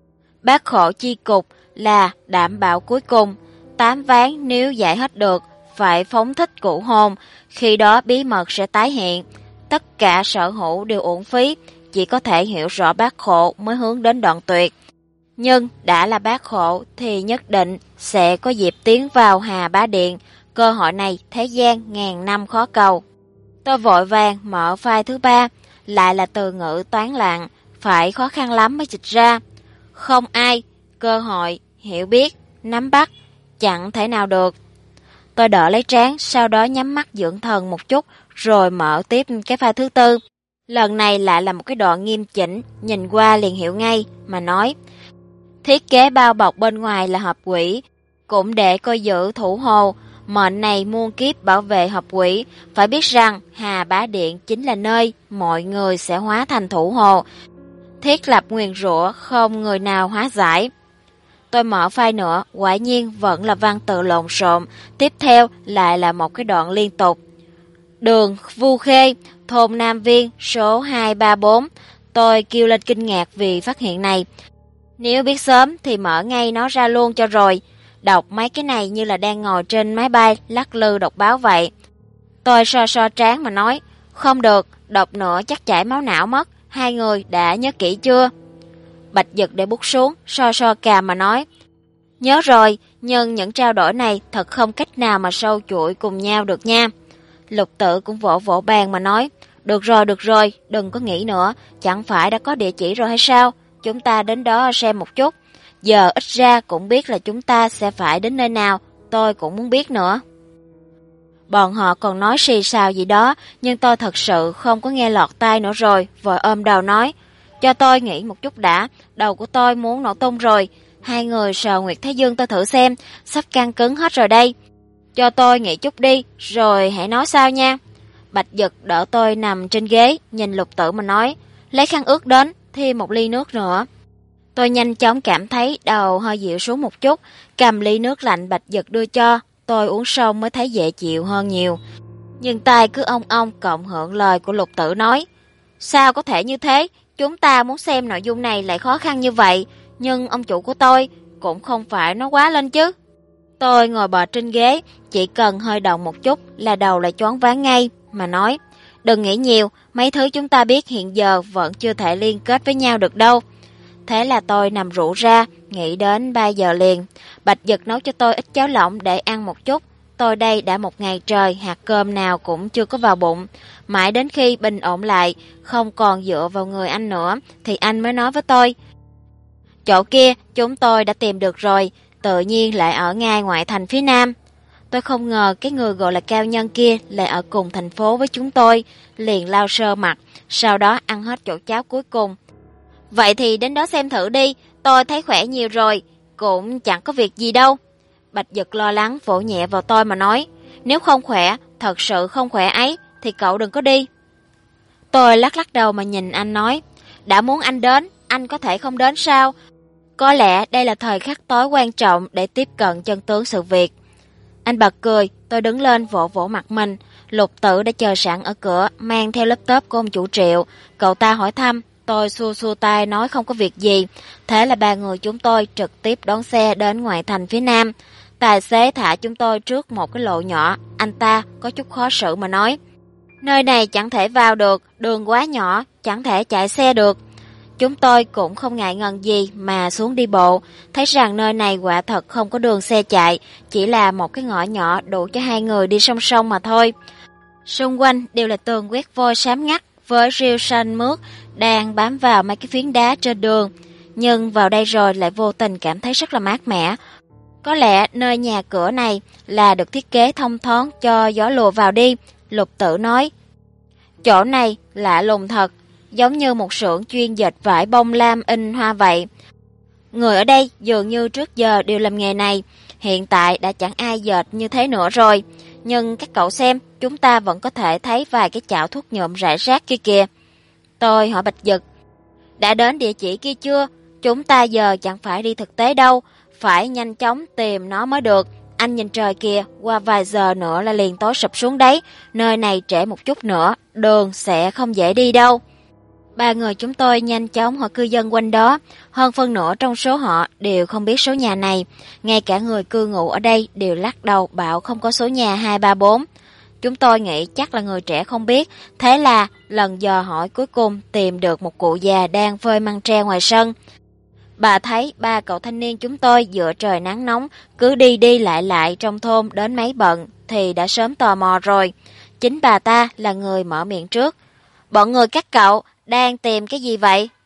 Bác khổ chi cục là đảm bảo cuối cùng, 8 ván nếu giải hết được, phải phóng thích cụ hồn, khi đó bí mật sẽ tái hiện. Tất cả sở hữu đều uổng phí, chỉ có thể hiểu rõ bác khổ mới hướng đến đoạn tuyệt. Nhưng đã là bác khổ thì nhất định sẽ có dịp tiến vào Hà Bá Điện, cơ hội này thế gian ngàn năm khó cầu. Tôi vội vàng mở file thứ ba, lại là từ ngữ toán lạng, phải khó khăn lắm mới dịch ra. Không ai, cơ hội, hiểu biết, nắm bắt, chẳng thể nào được. Tôi đỡ lấy trán, sau đó nhắm mắt dưỡng thần một chút, rồi mở tiếp cái file thứ tư. Lần này lại là một cái đoạn nghiêm chỉnh, nhìn qua liền hiểu ngay, mà nói. Thiết kế bao bọc bên ngoài là hợp quỷ, cũng để coi giữ thủ hồ, mệnh này muôn kiếp bảo vệ hợp quỷ, phải biết rằng Hà Bá Điện chính là nơi mọi người sẽ hóa thành thủ hồ. Thiết lập nguyền rủa không người nào hóa giải. Tôi mở file nữa, quả nhiên vẫn là văn tự lộn xộn, tiếp theo lại là một cái đoạn liên tục. Đường Vu Khê, thôn Nam Viên, số 234. Tôi kêu lên kinh ngạc vì phát hiện này. Nếu biết sớm thì mở ngay nó ra luôn cho rồi. Đọc mấy cái này như là đang ngồi trên máy bay lắc lư đọc báo vậy. Tôi so trán mà nói, không được, đọc nữa chắc chảy máu não mất. Hai người đã nhớ kỹ chưa? Bạch Dực để bút xuống, so cằm mà nói, nhớ rồi, nhưng những trao đổi này thật không cách nào mà sâu chuỗi cùng nhau được nha. Lục Tử cũng vỗ vỗ bàn mà nói, được rồi, đừng có nghĩ nữa, chẳng phải đã có địa chỉ rồi hay sao? Chúng ta đến đó xem một chút. Giờ ít ra cũng biết là chúng ta sẽ phải đến nơi nào, tôi cũng muốn biết nữa. Bọn họ còn nói xì xào gì đó, nhưng tôi thật sự không có nghe lọt tai nữa rồi, vội ôm đầu nói, cho tôi nghĩ một chút đã, đầu của tôi muốn nổ tung rồi. Hai người sờ Nguyệt Thái Dương tôi thử xem, sắp căng cứng hết rồi đây. Cho tôi nghĩ chút đi, rồi hãy nói sao nha. Bạch Dực đỡ tôi nằm trên ghế, nhìn Lục Tử mà nói, lấy khăn ướt đến, thêm một ly nước nữa. Tôi nhanh chóng cảm thấy đầu hơi dịu xuống một chút, cầm ly nước lạnh Bạch Dực đưa cho, tôi uống xong mới thấy dễ chịu hơn nhiều. Nhưng tai cứ ong cộng hưởng lời của Lục Tử nói, sao có thể như thế, chúng ta muốn xem nội dung này lại khó khăn như vậy, nhưng ông chủ của tôi cũng không phải nó quá lên chứ. Tôi ngồi bệt trên ghế, chỉ cần hơi động một chút là đầu lại choáng váng ngay, mà nói, đừng nghĩ nhiều, mấy thứ chúng ta biết hiện giờ vẫn chưa thể liên kết với nhau được đâu. Thế là tôi nằm rũ ra, nghĩ đến 3 giờ liền. Bạch Dực nấu cho tôi ít cháo lỏng để ăn một chút. Tôi đây đã một ngày trời, hạt cơm nào cũng chưa có vào bụng. Mãi đến khi bình ổn lại, không còn dựa vào người anh nữa, thì anh mới nói với tôi, chỗ kia chúng tôi đã tìm được rồi, tự nhiên lại ở ngay ngoại thành phía nam. Tôi không ngờ cái người gọi là cao nhân kia lại ở cùng thành phố với chúng tôi, liền lau sơ mặt, sau đó ăn hết chỗ cháo cuối cùng. Vậy thì đến đó xem thử đi, tôi thấy khỏe nhiều rồi, cũng chẳng có việc gì đâu. Bạch Dực lo lắng vỗ nhẹ vào tôi mà nói, nếu không khỏe, thật sự không khỏe ấy, thì cậu đừng có đi. Tôi lắc đầu mà nhìn anh nói, đã muốn anh đến, anh có thể không đến sao? Có lẽ đây là thời khắc tối quan trọng để tiếp cận chân tướng sự việc. Anh bật cười, tôi đứng lên vỗ vỗ mặt mình. Lục Tử đã chờ sẵn ở cửa, mang theo laptop của ông chủ Triệu. Cậu ta hỏi thăm, tôi xua tay nói không có việc gì. Thế là ba người chúng tôi trực tiếp đón xe đến ngoại thành phía nam. Tài xế thả chúng tôi trước một cái lộ nhỏ. Anh ta có chút khó xử mà nói, nơi này chẳng thể vào được, đường quá nhỏ, chẳng thể chạy xe được. Chúng tôi cũng không ngại ngần gì mà xuống đi bộ, thấy rằng nơi này quả thật không có đường xe chạy, chỉ là một cái ngõ nhỏ đủ cho hai người đi song song mà thôi. Xung quanh đều là tường quét vôi xám ngắt với rêu xanh mướt đang bám vào mấy cái phiến đá trên đường. Nhưng vào đây rồi lại vô tình cảm thấy rất là mát mẻ. Có lẽ nơi nhà cửa này là được thiết kế thông thoáng cho gió lùa vào đi, Lục Tử nói. Chỗ này lạ lùng thật, giống như một xưởng chuyên dệt vải bông lam in hoa vậy. Người ở đây dường như trước giờ đều làm nghề này, hiện tại đã chẳng ai dệt như thế nữa rồi. Nhưng các cậu xem, chúng ta vẫn có thể thấy vài cái chảo thuốc nhuộm rải rác kia kìa. Tôi hỏi Bạch Dực, đã đến địa chỉ kia chưa? Chúng ta giờ chẳng phải đi thực tế đâu, phải nhanh chóng tìm nó mới được. Anh nhìn trời kìa, qua vài giờ nữa là liền tối sụp xuống đấy, nơi này trễ một chút nữa, đường sẽ không dễ đi đâu. Ba người chúng tôi nhanh chóng hỏi cư dân quanh đó, hơn phân nửa trong số họ đều không biết số nhà này, ngay cả người cư ngụ ở đây đều lắc đầu bảo không có số nhà 234. Chúng tôi nghĩ chắc là người trẻ không biết, thế là lần dò hỏi cuối cùng tìm được một cụ già đang phơi măng tre ngoài sân. Bà thấy ba cậu thanh niên chúng tôi giữa trời nắng nóng cứ đi đi lại trong thôn đến mấy bận thì đã sớm tò mò rồi. Chính bà ta là người mở miệng trước. Bọn người các cậu đang tìm cái gì vậy?